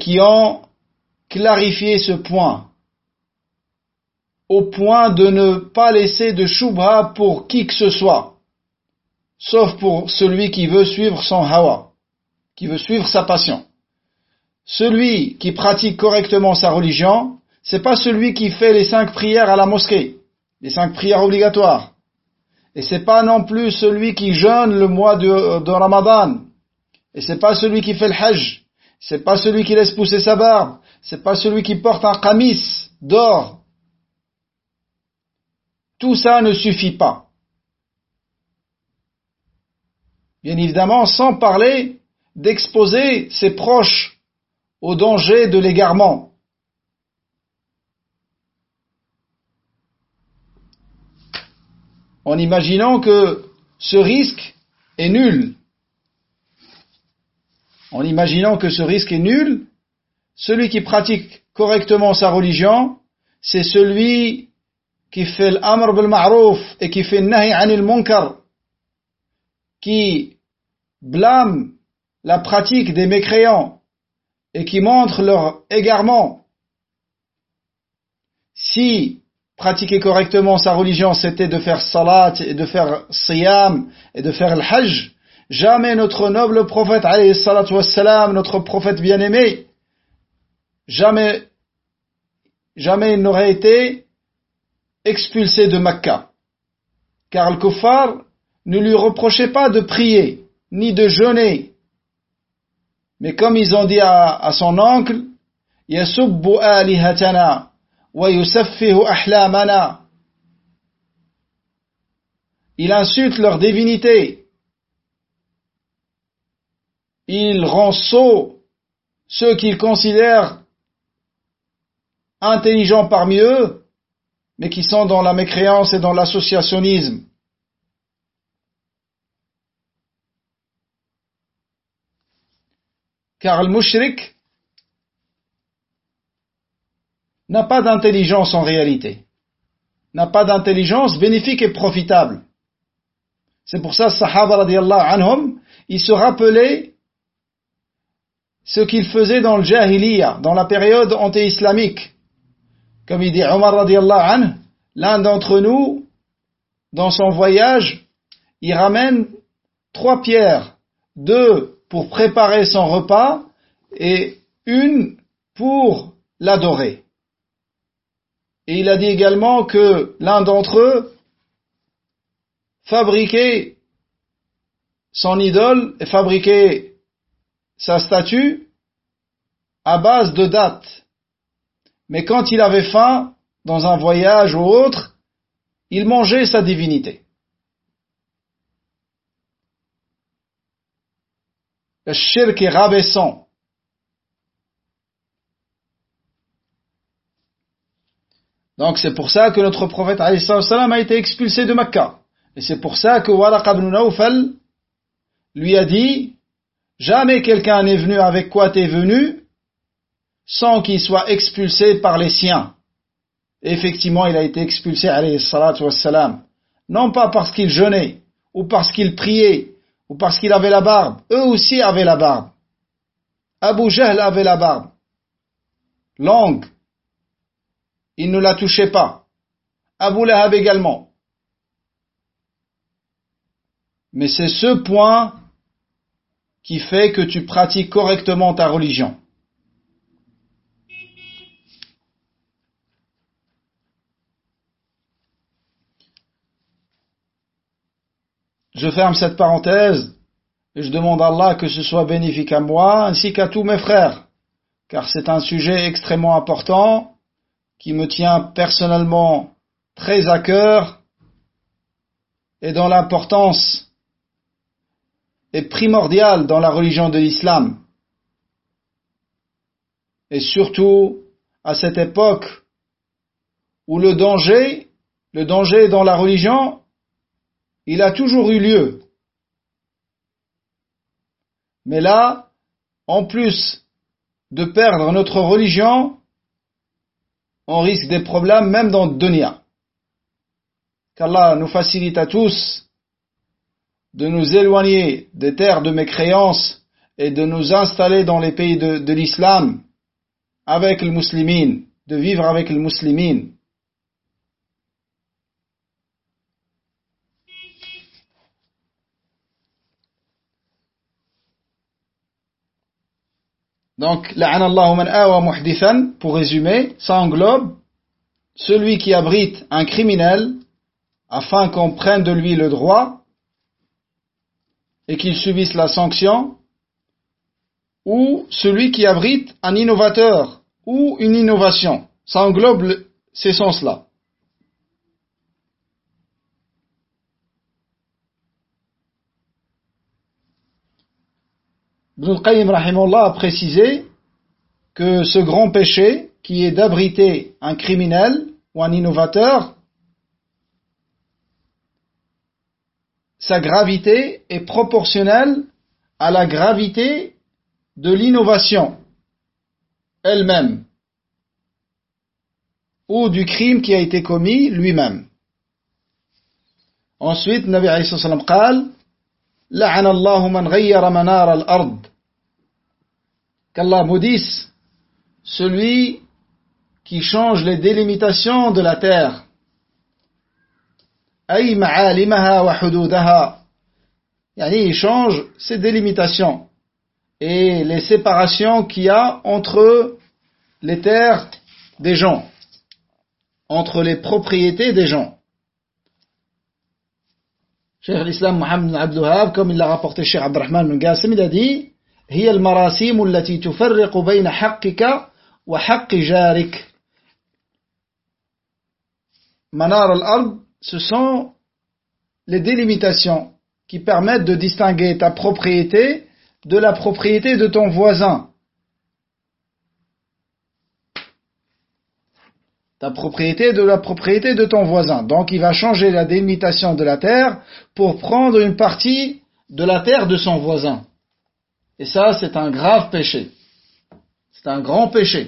qui ont clarifié ce point, au point de ne pas laisser de shubha pour qui que ce soit, sauf pour celui qui veut suivre son hawa, qui veut suivre sa passion. Celui qui pratique correctement sa religion, c'est pas celui qui fait les 5 prières à la mosquée, les 5 prières obligatoires. Et c'est pas non plus celui qui jeûne le mois de Ramadan. Et c'est pas celui qui fait le hajj. C'est pas celui qui laisse pousser sa barbe. C'est pas celui qui porte un qamis d'or. Tout ça ne suffit pas. Bien évidemment, sans parler d'exposer ses proches au danger de l'égarement. En imaginant que ce risque est nul. En imaginant que ce risque est nul, celui qui pratique correctement sa religion, c'est celui qui fait l'amr bil ma'rouf et qui fait nahi anil munkar, qui blâme la pratique des mécréants et qui montre leur égarement. Si pratiquer correctement sa religion, c'était de faire salat et de faire siyam et de faire le hajj, jamais notre noble prophète, alayhi salatu wassalam, notre prophète bien-aimé, jamais il n'aurait été expulsé de Mecca. Car le kuffar ne lui reprochait pas de prier, ni de jeûner. Mais comme ils ont dit à son oncle, yasubbu alihatana wa yusaffihu ahlamana. Il insulte leur divinité. Il rend sots ceux qu'il considère intelligents parmi eux, mais qui sont dans la mécréance et dans l'associationnisme. Car le mushrik n'a pas d'intelligence en réalité, n'a pas d'intelligence bénéfique et profitable. C'est pour ça, Sahaba radiyallahu anhum, ils se rappelaient ce qu'ils faisaient dans le Jahiliya, dans la période anté-islamique. Comme il dit Omar radiyallahu anhu, l'un d'entre nous, dans son voyage, il ramène 3 pierres, 2 pour préparer son repas et 1 pour l'adorer. Et il a dit également que l'un d'entre eux fabriquait son idole et fabriquait sa statue à base de dattes. Mais quand il avait faim, dans un voyage ou autre, il mangeait sa divinité. Le shirk est rabaissant. Donc c'est pour ça que notre prophète alayhi salam a été expulsé de Mecca. Et c'est pour ça que Waraqa ibn Nawfal lui a dit, jamais quelqu'un n'est venu avec quoi t'es venu, sans qu'il soit expulsé par les siens. Et effectivement, il a été expulsé, alayhi salatu wassalam. Non pas parce qu'il jeûnait, ou parce qu'il priait, ou parce qu'il avait la barbe. Eux aussi avaient la barbe. Abu Jahl avait la barbe. Longue. Il ne la touchait pas. Abu Lahab également. Mais c'est ce point qui fait que tu pratiques correctement ta religion. Je ferme cette parenthèse et je demande à Allah que ce soit bénéfique à moi ainsi qu'à tous mes frères, car c'est un sujet extrêmement important qui me tient personnellement très à cœur et dont l'importance est primordiale dans la religion de l'islam. Et surtout à cette époque où le danger dans la religion, il a toujours eu lieu. Mais là, en plus de perdre notre religion, on risque des problèmes même dans le dunya. Qu'Allah nous facilite à tous de nous éloigner des terres de mécréance et de nous installer dans les pays de l'islam avec les muslimines, de vivre avec les muslimines. Donc, la'ana Allahu man awa muhdithan, pour résumer, ça englobe celui qui abrite un criminel afin qu'on prenne de lui le droit et qu'il subisse la sanction, ou celui qui abrite un innovateur ou une innovation. Ça englobe ces sens-là. Ibn al-Qayyim rahimahullah a précisé que ce grand péché, qui est d'abriter un criminel ou un innovateur, sa gravité est proportionnelle à la gravité de l'innovation elle-même ou du crime qui a été commis lui-même. Ensuite, Nabi alayhi salam قال لعن الله من غير منار الأرض, qu'Allah maudisse celui qui change les délimitations de la terre, أي معالمها وحدودها, يعني il change ses délimitations et les séparations qu'il y a entre les terres des gens, entre les propriétés des gens. Cheikh l'Islam Mohammed bin Abdul Wahhab, comme il l'a rapporté Cheikh Abdurrahman bin Qasim, il a dit هي المراسيم التي تفرق بين حقك وحق جارك. Manar al-ard, ce sont les délimitations qui permettent de distinguer ta propriété de la propriété de ton voisin. Ta propriété de la propriété de ton voisin. Donc il va changer la délimitation de la terre pour prendre une partie de la terre de son voisin. Et ça, c'est un grave péché. C'est un grand péché.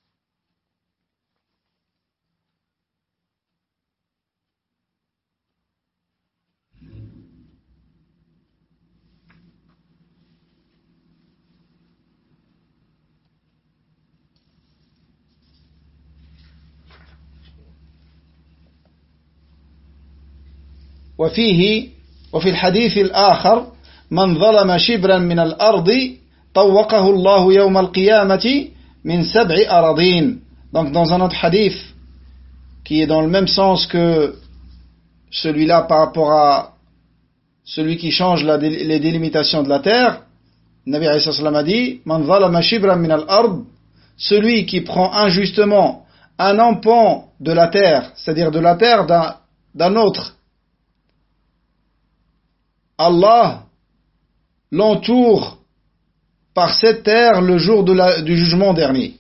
وفي الحديث الآخر من ظلم شبرا من الأرض طوقه الله يوم القيامة من 7 أراضين. Donc dans un autre hadith qui est dans le même sens que celui-là par rapport à celui qui change les délimitations de la terre, Nabi alayhi salam a dit Man zalama shibran min al-ard, celui qui prend injustement un empan de la terre, c'est-à-dire de la terre d'un autre, Allah l'entoure par cette terre le jour du jugement dernier.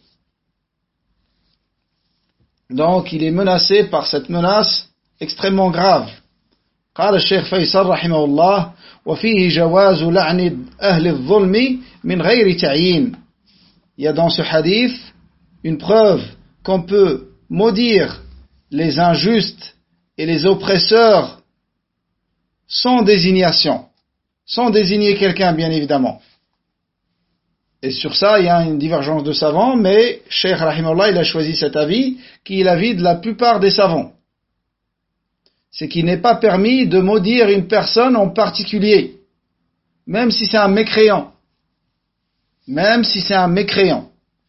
Donc il est menacé par cette menace extrêmement grave. قال الشيخ فيصل رحمه الله وفيه جواز لعن أهل الظلم من غير تعيين. Il y a dans ce hadith une preuve qu'on peut maudire les injustes et les oppresseurs sans désignation, sans désigner quelqu'un bien évidemment. Et sur ça, il y a une divergence de savants, mais Cheikh Rahimahullah, il a choisi cet avis, qui est l'avis de la plupart des savants. C'est qu'il n'est pas permis de maudire une personne en particulier, même si c'est un mécréant. Même si c'est un mécréant.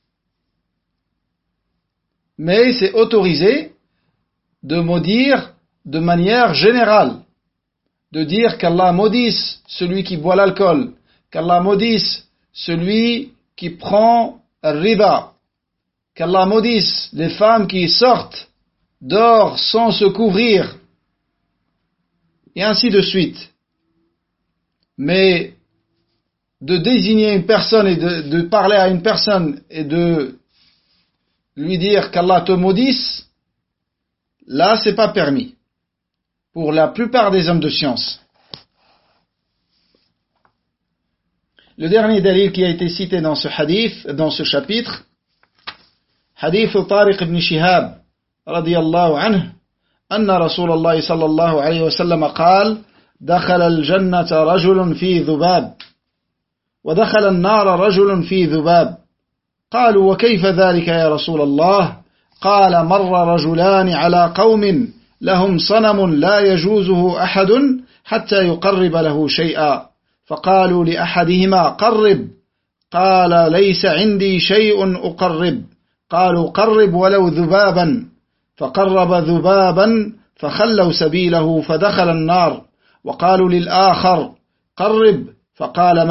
Mais c'est autorisé de maudire de manière générale. De dire qu'Allah maudisse celui qui boit l'alcool, qu'Allah maudisse celui qui prend le riba, qu'Allah maudisse les femmes qui sortent dehors sans se couvrir, et ainsi de suite. Mais de désigner une personne et de parler à une personne et de lui dire qu'Allah te maudisse, là c'est pas permis. Pour la plupart des hommes de science. Le dernier dalil qui a été cité dans ce hadith, dans ce chapitre, hadith Tariq ibn Shihab, radiyallahu anhu, أن رسول الله صلى الله عليه وسلم قال دخل الجنة رجل في ذباب ودخل النار رجل في ذباب قالوا وكيف ذلك يا رسول الله؟ قال مر رجلان على قوم لهم صنم لا يجوزه أحد حتى يقرب له شيئا فقالوا لأحدهما قرب قال ليس عندي شيء أقرب قالوا قرب ولو ذبابا فقرب ذبابا فخلوا سبيله فدخل النار وقالوا للآخر قرب فقال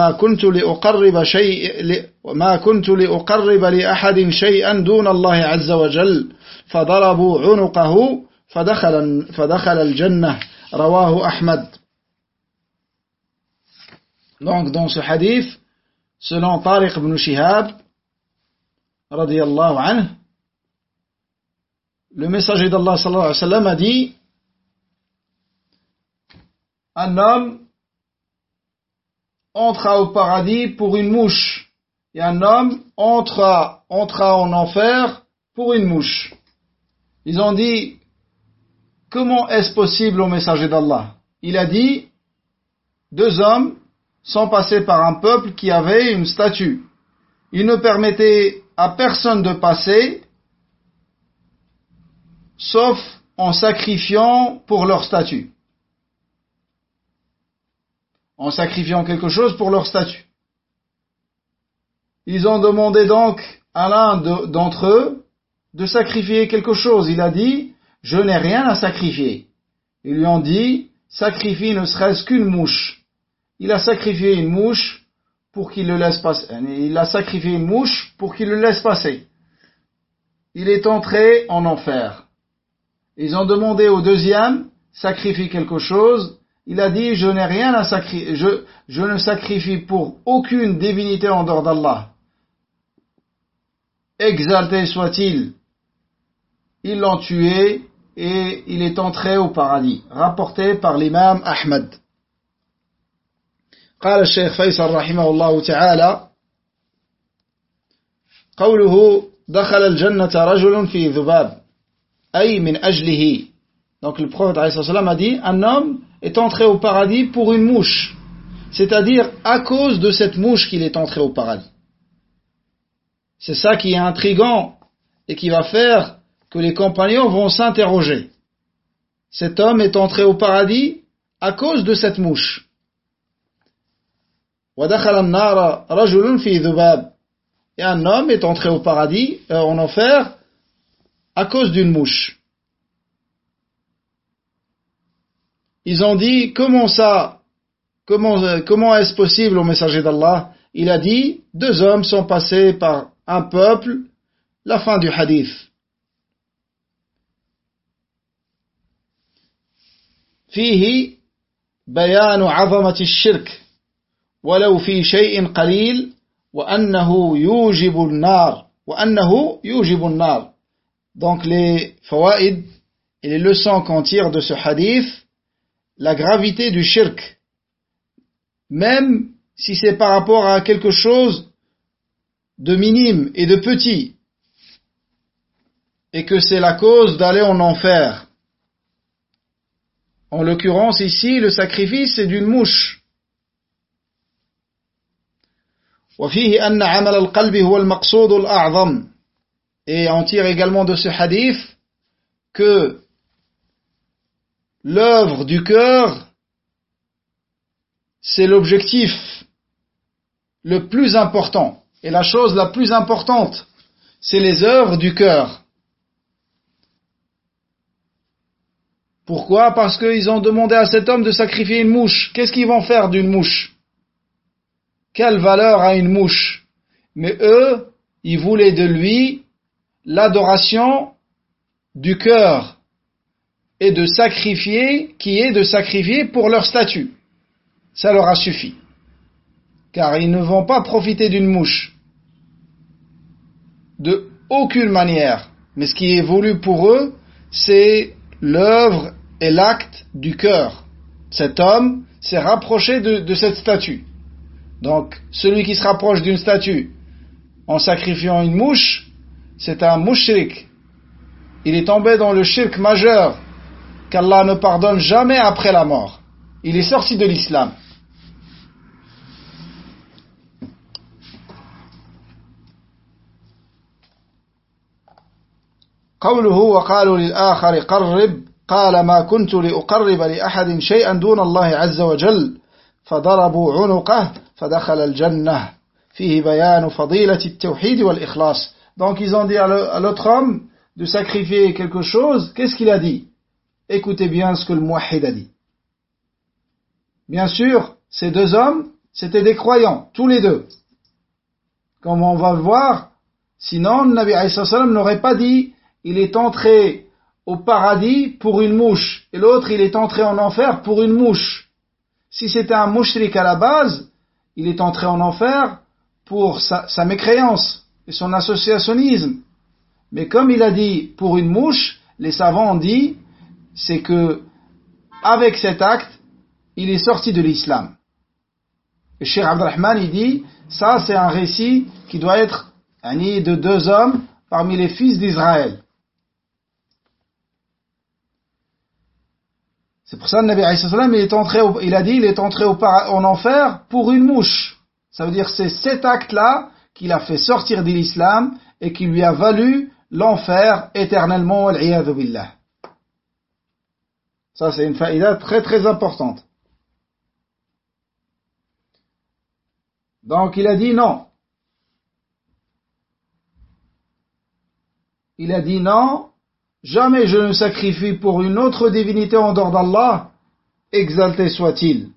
ما كنت لأقرب لأحد شيئا دون الله عز وجل فضربوا عنقه فدخل الجنة رواه أحمد. Donc dans ce hadith, selon Tariq ibn Shihab radiyallahu anhu, le messager d'Allah sallallahu alayhi wa sallam a dit: un homme entra au paradis pour une mouche et un homme entra en enfer pour une mouche. Ils ont dit: comment est-ce possible au messager d'Allah? Il a dit: deux hommes sont passés par un peuple qui avait une statue. Ils ne permettaient à personne de passer sauf en sacrifiant pour leur statue. En sacrifiant quelque chose pour leur statut. Ils ont demandé donc à l'un d'entre eux de sacrifier quelque chose. Il a dit: je n'ai rien à sacrifier. Ils lui ont dit: sacrifie ne serait-ce qu'une mouche. Il a sacrifié une mouche pour qu'il le laisse passer. Il a sacrifié une mouche pour qu'il le laisse passer. Il est entré en enfer. Ils ont demandé au deuxième: sacrifie quelque chose. Il a dit: je n'ai rien à sacrifier, je ne sacrifie pour aucune divinité en dehors d'Allah. Exalté soit-il. Ils l'ont tué et il est entré au paradis. Rapporté par l'imam Ahmad. قال الشيخ فيصل رحمه الله تعالى قوله دخل الجنة رجل في ذباب أي من أجله. Donc le prophète a dit: un homme est entré au paradis pour une mouche, c'est-à-dire à cause de cette mouche qu'il est entré au paradis. C'est ça qui est intriguant et qui va faire que les compagnons vont s'interroger. Cet homme est entré au paradis à cause de cette mouche. وَدَخَلَ النَّارَ رَجُلٌ فِي ذُبَابٍ. Et un homme est entré au paradis, en enfer, à cause d'une mouche. Ils ont dit: comment ça, comment est-ce possible au messager d'Allah? Il a dit: deux hommes sont passés par un peuple, la fin du hadith. فيه بيان عظمة الشرك ولو في شيء قليل وأنه يوجب النار. Donc les fawaïd et les leçons qu'on tire de ce hadith, la gravité du shirk, même si c'est par rapport à quelque chose de minime et de petit, et que c'est la cause d'aller en enfer. En l'occurrence ici, le sacrifice c'est d'une mouche. وفيه أن عمل القلب هو المقصود الأعظم. Et on tire également de ce hadith que l'œuvre du cœur, c'est l'objectif le plus important. Et la chose la plus importante, c'est les œuvres du cœur. Pourquoi? Parce qu'ils ont demandé à cet homme de sacrifier une mouche. Qu'est-ce qu'ils vont faire d'une mouche? Quelle valeur a une mouche? Mais eux, ils voulaient de lui l'adoration du cœur et de sacrifier, qui est de sacrifier pour leur statut. Ça leur a suffi. Car ils ne vont pas profiter d'une mouche. De aucune manière. Mais ce qui est voulu pour eux, c'est l'œuvre et l'acte du cœur. Cet homme s'est rapproché de cette statue. Donc, celui qui se rapproche d'une statue en sacrifiant une mouche, c'est un mushrik. Il est tombé dans le shirk majeur qu'Allah ne pardonne jamais après la mort. Il est sorti de l'islam. قوله وقالوا للآخر قرب قال ما كنت لأقرب لأحد شيئا دون الله عز وجل فضربوا عنقه فدخل الجنة فيه بيان فضيلة التوحيد والإخلاص. Donc ils ont dit à l'autre homme de sacrifier quelque chose. Qu'est-ce qu'il a dit? Écoutez bien ce que le muwahhid a dit. Bien sûr, ces deux hommes, c'était des croyants, tous les deux. Comme on va le voir, sinon le Nabi alayhi salam n'aurait pas dit il est entré au paradis pour une mouche et l'autre il est entré en enfer pour une mouche. Si c'était un mushrik à la base, il est entré en enfer pour sa mécréance et son associationnisme. Mais comme il a dit pour une mouche, les savants ont dit c'est que avec cet acte, il est sorti de l'islam. Et Cheikh Abdurrahman il dit ça c'est un récit qui doit être de deux hommes parmi les fils d'Israël. C'est pour ça que le Nabi alayhi salam il a dit il est entré en enfer pour une mouche. Ça veut dire c'est cet acte-là qu'il a fait sortir de l'islam et qui lui a valu l'enfer éternellement. Wal-'iyadhu billah. Ça c'est une faïda très très importante. Donc il a dit non. Il a dit non, jamais je ne sacrifie pour une autre divinité en dehors d'Allah, exalté soit-il.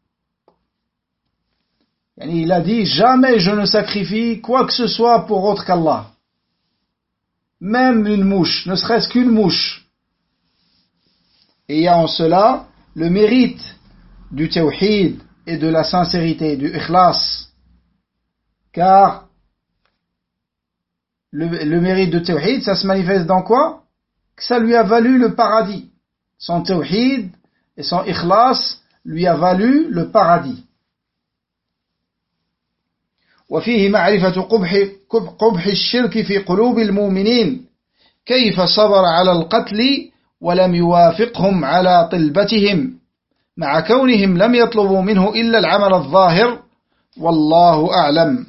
Il a dit jamais je ne sacrifie quoi que ce soit pour autre qu'Allah. Même une mouche, ne serait-ce qu'une mouche. Et il y a en cela le mérite du tawhid et de la sincérité, du ikhlas. Car le mérite de tawhid, ça se manifeste dans quoi? Que ça lui a valu le paradis. Son tawhid et son ikhlas lui a valu le paradis. وفيه معرفة قبح الشرك في قلوب المؤمنين كيف صبر على القتل ولم يوافقهم على طلبتهم مع كونهم لم يطلبوا منه إلا العمل الظاهر والله أعلم.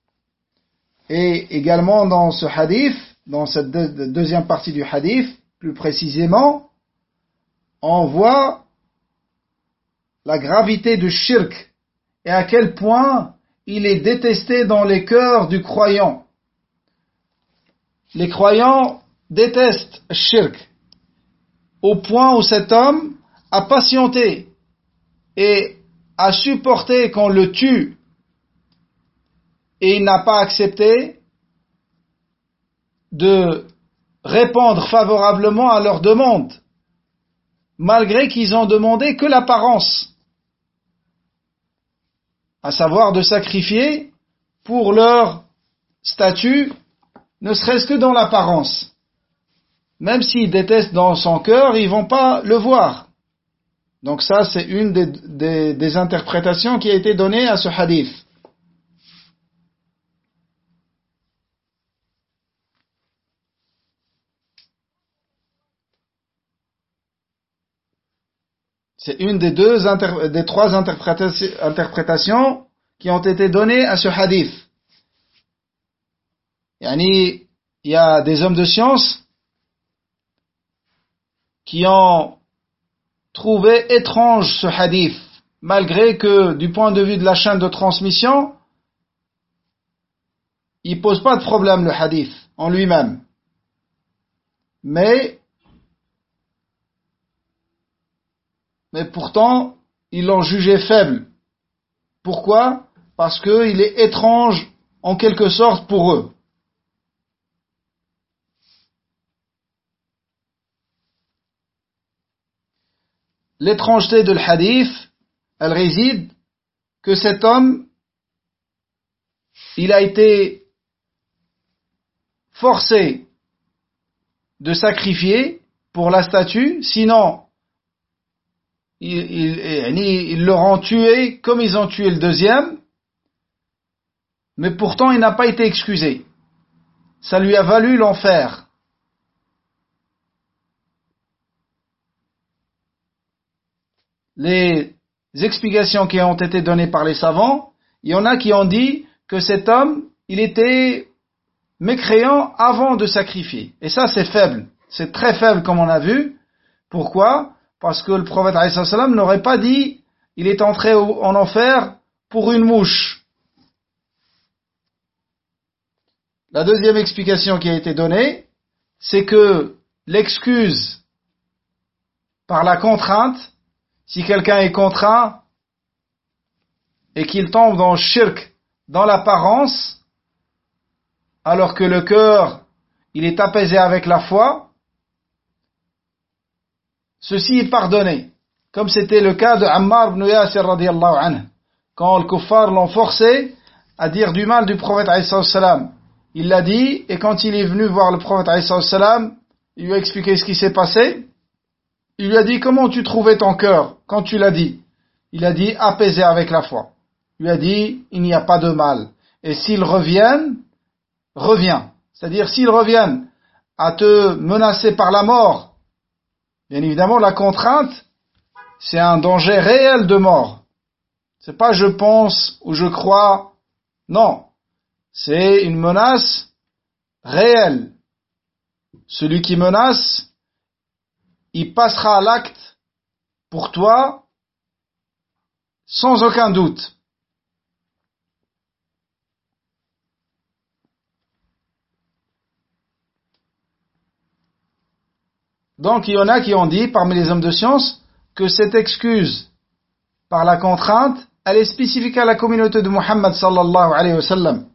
Et également dans ce hadith, dans cette deuxième partie du hadith, plus précisément, on voit la gravité du shirk et à quel point il est détesté dans les cœurs du croyant. Les croyants détestent le shirk au point où cet homme a patienté et a supporté qu'on le tue et il n'a pas accepté de répondre favorablement à leur demande, malgré qu'ils ont demandé que l'apparence, à savoir de sacrifier pour leur statut, ne serait-ce que dans l'apparence. Même s'ils détestent dans son cœur, ils vont pas le voir. Donc ça, c'est une des interprétations qui a été donnée à ce hadith. C'est une des trois interprétations qui ont été données à ce hadith. Il y a des hommes de science qui ont trouvé étrange ce hadith, malgré que du point de vue de la chaîne de transmission, il pose pas de problème le hadith en lui-même. Mais pourtant, ils l'ont jugé faible. Pourquoi? Parce qu'il est étrange, en quelque sorte, pour eux. L'étrangeté de l'hadith, elle réside que cet homme, il a été forcé de sacrifier pour la statue, sinon ils l'auront tué comme ils ont tué le deuxième, mais pourtant il n'a pas été excusé. Ça lui a valu l'enfer. Les explications qui ont été données par les savants, il y en a qui ont dit que cet homme, il était mécréant avant de sacrifier. Et ça, c'est faible. C'est très faible comme on a vu. Pourquoi? Parce que le prophète alayhi salam n'aurait pas dit il est entré en enfer pour une mouche. La deuxième explication qui a été donnée, c'est que l'excuse par la contrainte, si quelqu'un est contraint et qu'il tombe dans le shirk, dans l'apparence, alors que le cœur, il est apaisé avec la foi, ceci est pardonné. Comme c'était le cas de Ammar ibn Yasir radiyallahu anhu. Quand le kuffar l'ont forcé à dire du mal du prophète alayhi salam. Il l'a dit, et quand il est venu voir le prophète alayhi salam, il lui a expliqué ce qui s'est passé. Il lui a dit, comment tu trouvais ton cœur quand tu l'as dit? Il a dit, apaisé avec la foi. Il lui a dit, il n'y a pas de mal. Et s'ils reviennent, reviens. C'est-à-dire, s'ils reviennent à te menacer par la mort, bien évidemment, la contrainte, c'est un danger réel de mort. C'est pas je pense ou je crois. Non. C'est une menace réelle. Celui qui menace, il passera à l'acte pour toi sans aucun doute. Donc il y en a qui ont dit, parmi les hommes de science, que cette excuse par la contrainte, elle est spécifique à la communauté de Muhammad sallallahu alayhi wa sallam.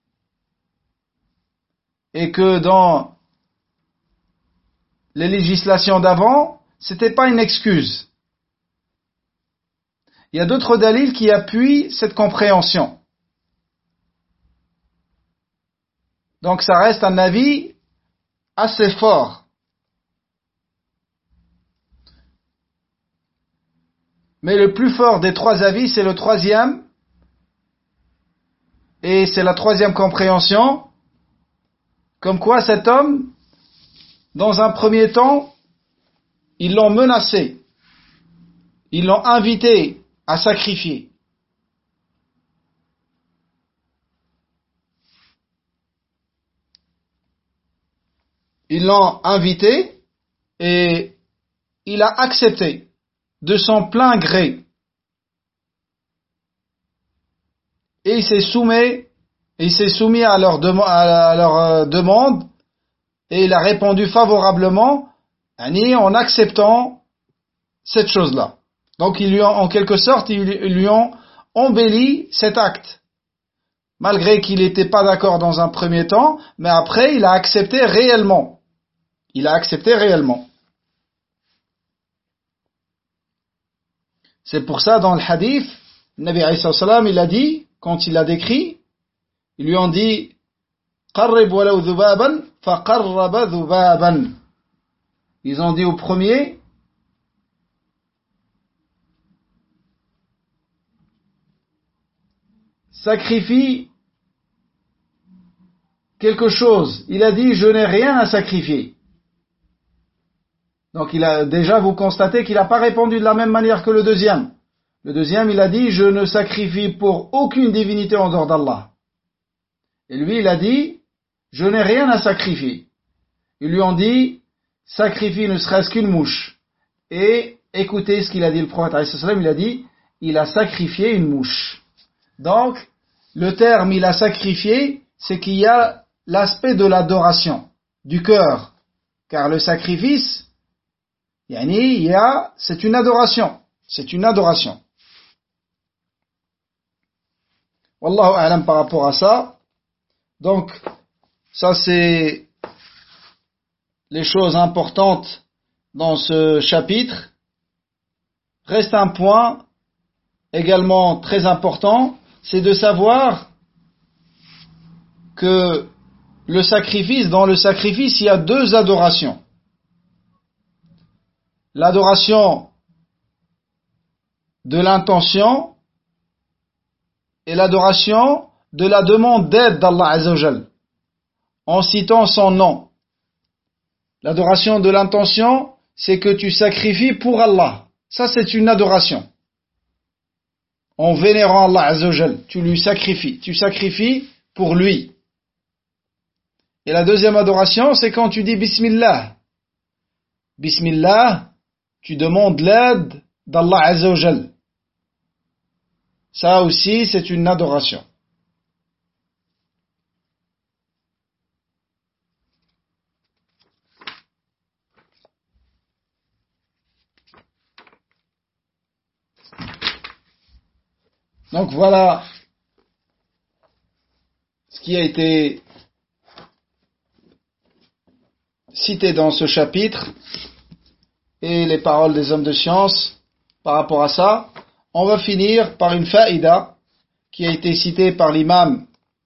Et que dans les législations d'avant, c'était pas une excuse. Il y a d'autres dalils qui appuient cette compréhension. Donc ça reste un avis assez fort. Mais le plus fort des trois avis, c'est le troisième. Et c'est la troisième compréhension. Comme quoi cet homme, dans un premier temps, ils l'ont menacé. Ils l'ont invité à sacrifier. Ils l'ont invité et il a accepté de son plein gré. Et il s'est soumis à leur demande et il a répondu favorablement en acceptant cette chose-là. Donc en quelque sorte, ils lui ont embelli cet acte. Malgré qu'il n'était pas d'accord dans un premier temps, mais après il a accepté réellement. Il a accepté réellement. C'est pour ça, dans le hadith, le Nabi alayhi salam, il a dit, quand il l'a décrit, ils lui ont dit, qarrib walaw dhubaban, faqarraba dhubaban. Ils ont dit au premier, sacrifie quelque chose. Il a dit, je n'ai rien à sacrifier. Donc déjà vous constatez qu'il n'a pas répondu de la même manière que le deuxième. Le deuxième, il a dit, je ne sacrifie pour aucune divinité en dehors d'Allah. Et lui, il a dit, je n'ai rien à sacrifier. Ils lui ont dit, sacrifie ne serait-ce qu'une mouche. Et écoutez ce qu'il a dit le prophète alayhi salam, il a dit, il a sacrifié une mouche. Donc, le terme il a sacrifié, c'est qu'il y a l'aspect de l'adoration, du cœur. Car le sacrifice, c'est une adoration. C'est une adoration. Wallahu a'lam par rapport à ça. Donc, ça c'est les choses importantes dans ce chapitre. Reste un point également très important, c'est de savoir que dans le sacrifice, il y a deux adorations. L'adoration de l'intention et l'adoration de la demande d'aide d'Allah Azza wa Jal, en citant son nom. L'adoration de l'intention, c'est que tu sacrifies pour Allah. Ça, c'est une adoration. En vénérant Allah Azza wa Jal, tu lui sacrifies. Tu sacrifies pour lui. Et la deuxième adoration, c'est quand tu dis Bismillah. Bismillah, tu demandes l'aide d'Allah Azza wa Jal. Ça aussi, c'est une adoration. Donc voilà ce qui a été cité dans ce chapitre et les paroles des hommes de science par rapport à ça. On va finir par une faïda qui a été citée par l'imam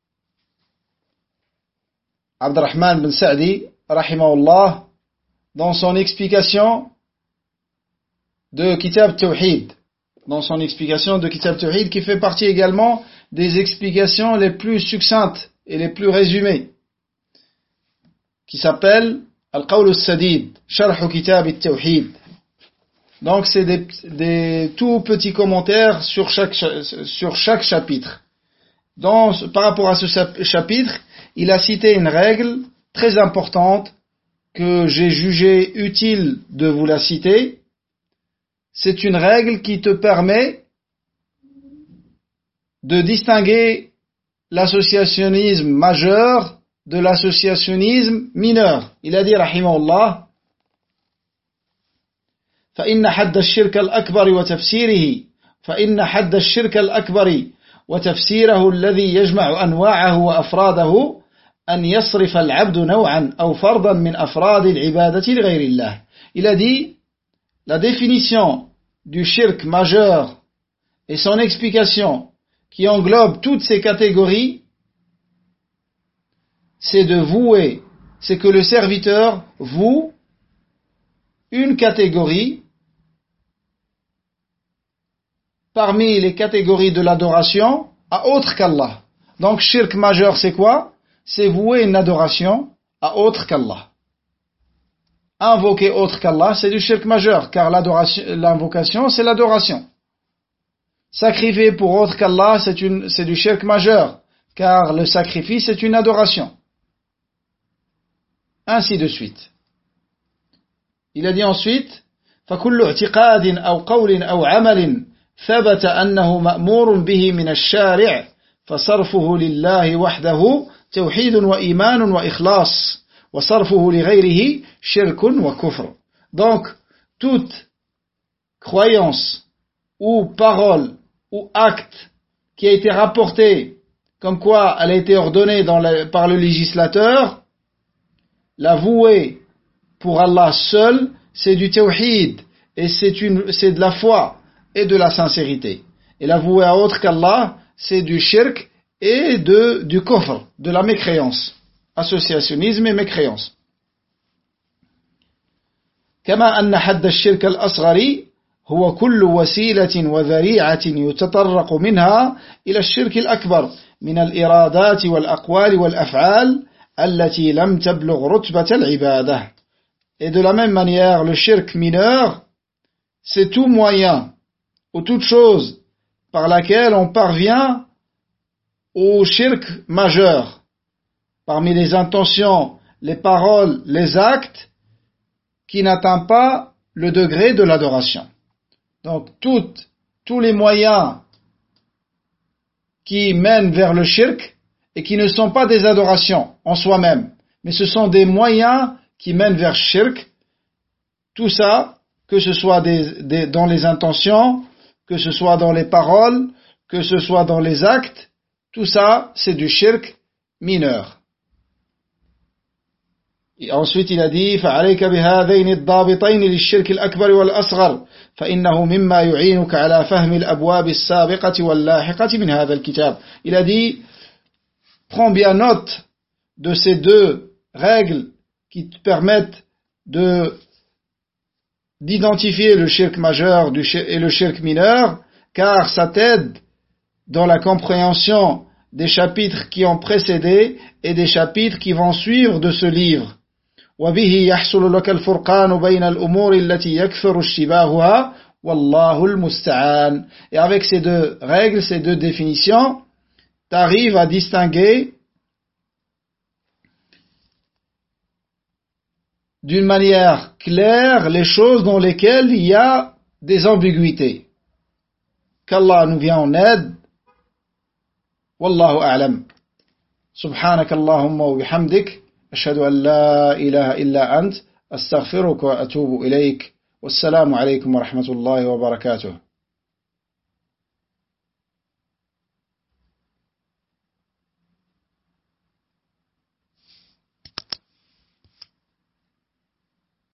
Abdurrahman bin Sa'di, rahimahullah, dans son explication de Kitab Tawhid. Dans son explication de Kitab Tawhid, qui fait partie également des explications les plus succinctes et les plus résumées, qui s'appelle Al-Qawl al-Sadid, Sharh Kitab al-Tawhid. Donc c'est des tout petits commentaires sur chaque chapitre. Par rapport à ce chapitre, il a cité une règle très importante que j'ai jugé utile de vous la citer. C'est une règle qui te permet de distinguer l'associationnisme majeur de l'associationnisme mineur. Il a dit, rahimahullah, فإن حد الشرك الأكبر وتفسيره الذي يجمع أنواعه وأفراده أن يصرف العبد نوعا أو فردا من أفراد العبادة لغير الله. Il a dit, la définition du shirk majeur et son explication qui englobe toutes ces catégories, c'est que le serviteur voue une catégorie parmi les catégories de l'adoration à autre qu'Allah. Donc shirk majeur c'est quoi? C'est vouer une adoration à autre qu'Allah. Invoquer autre qu'Allah, c'est du shirk majeur, car l'invocation, c'est l'adoration. Sacrifier pour autre qu'Allah, c'est du shirk majeur, car le sacrifice, c'est une adoration. Ainsi de suite. Il a dit ensuite, فَكُلُّ اعْتِقَادٍ أَوْ قَوْلٍ أَوْ عَمَلٍ ثَبَتَ أَنَّهُ مَأْمُورٌ بِهِ مِنَ الشَّارِعِ فَصَرْفُهُ لِلَّهِ وَحْدَهُ توحيد وإيمان وإخلاص وصرفه لغيره شرك وكفر. Donc, toute croyance ou parole ou acte qui a été rapporté comme quoi elle a été ordonnée par le législateur, la vouer pour Allah seul, c'est du tawhid et c'est de la foi et de la sincérité. Et la vouer à autre qu'Allah, c'est du shirk et du kufr, de la mécréance, associationnisme et mécréance. كما أن حد الشرك الأصغر هو كل وسيلة وذريعة يتطرق منها إلى الشرك الأكبر من الإرادات والأقوال والأفعال التي لم تبلغ رتبة العبادة. Et de la même manière, le shirk mineur, c'est tout moyen ou toute chose par laquelle on parvient au shirk majeur, parmi les intentions, les paroles, les actes, qui n'atteint pas le degré de l'adoration. Donc, tous les moyens qui mènent vers le shirk et qui ne sont pas des adorations en soi-même, mais ce sont des moyens qui mènent vers shirk, tout ça, que ce soit dans les intentions, que ce soit dans les paroles, que ce soit dans les actes, tout ça, c'est du shirk mineur. Et ensuite, il a dit, فَعَلَيْكَ بِهَذَيْنِ الضَّابِطَيْنِ لِلشِّرْكِ الْأَكْبَرِ وَالْأَصْغَرِ فَإِنَّهُ مِمَّا يُعِينُكَ عَلَى فَهْمِ الْأَبْوَابِ السَّابِقَةِ وَاللَّاحِقَةِ مِنْ هَذَا الْكِتَابِ. Il a dit, prends bien note de ces deux règles qui te permettent d'identifier le shirk majeur et le shirk mineur, car ça t'aide dans la compréhension des chapitres qui ont précédé et des chapitres qui vont suivre de ce livre. وَبِهِ يَحْصُلُ لَكَ الْفُرْقَانُ بَيْنَ الْأُمُورِ الَّتِي يَكْثُرُ اشْتِبَاهُهَا وَاللَّهُ الْمُسْتَعَانُ. Et avec ces deux règles, ces deux définitions, tu arrives à distinguer d'une manière claire les choses dans lesquelles il y a des ambiguïtés. Qu'Allah nous vienne en aide. Wallahu a'lam. سبحانك اللهم وبحمدك أشهد أن لا إله إلا أنت أستغفرك وأتوب إليك والسلام عليكم ورحمة الله وبركاته.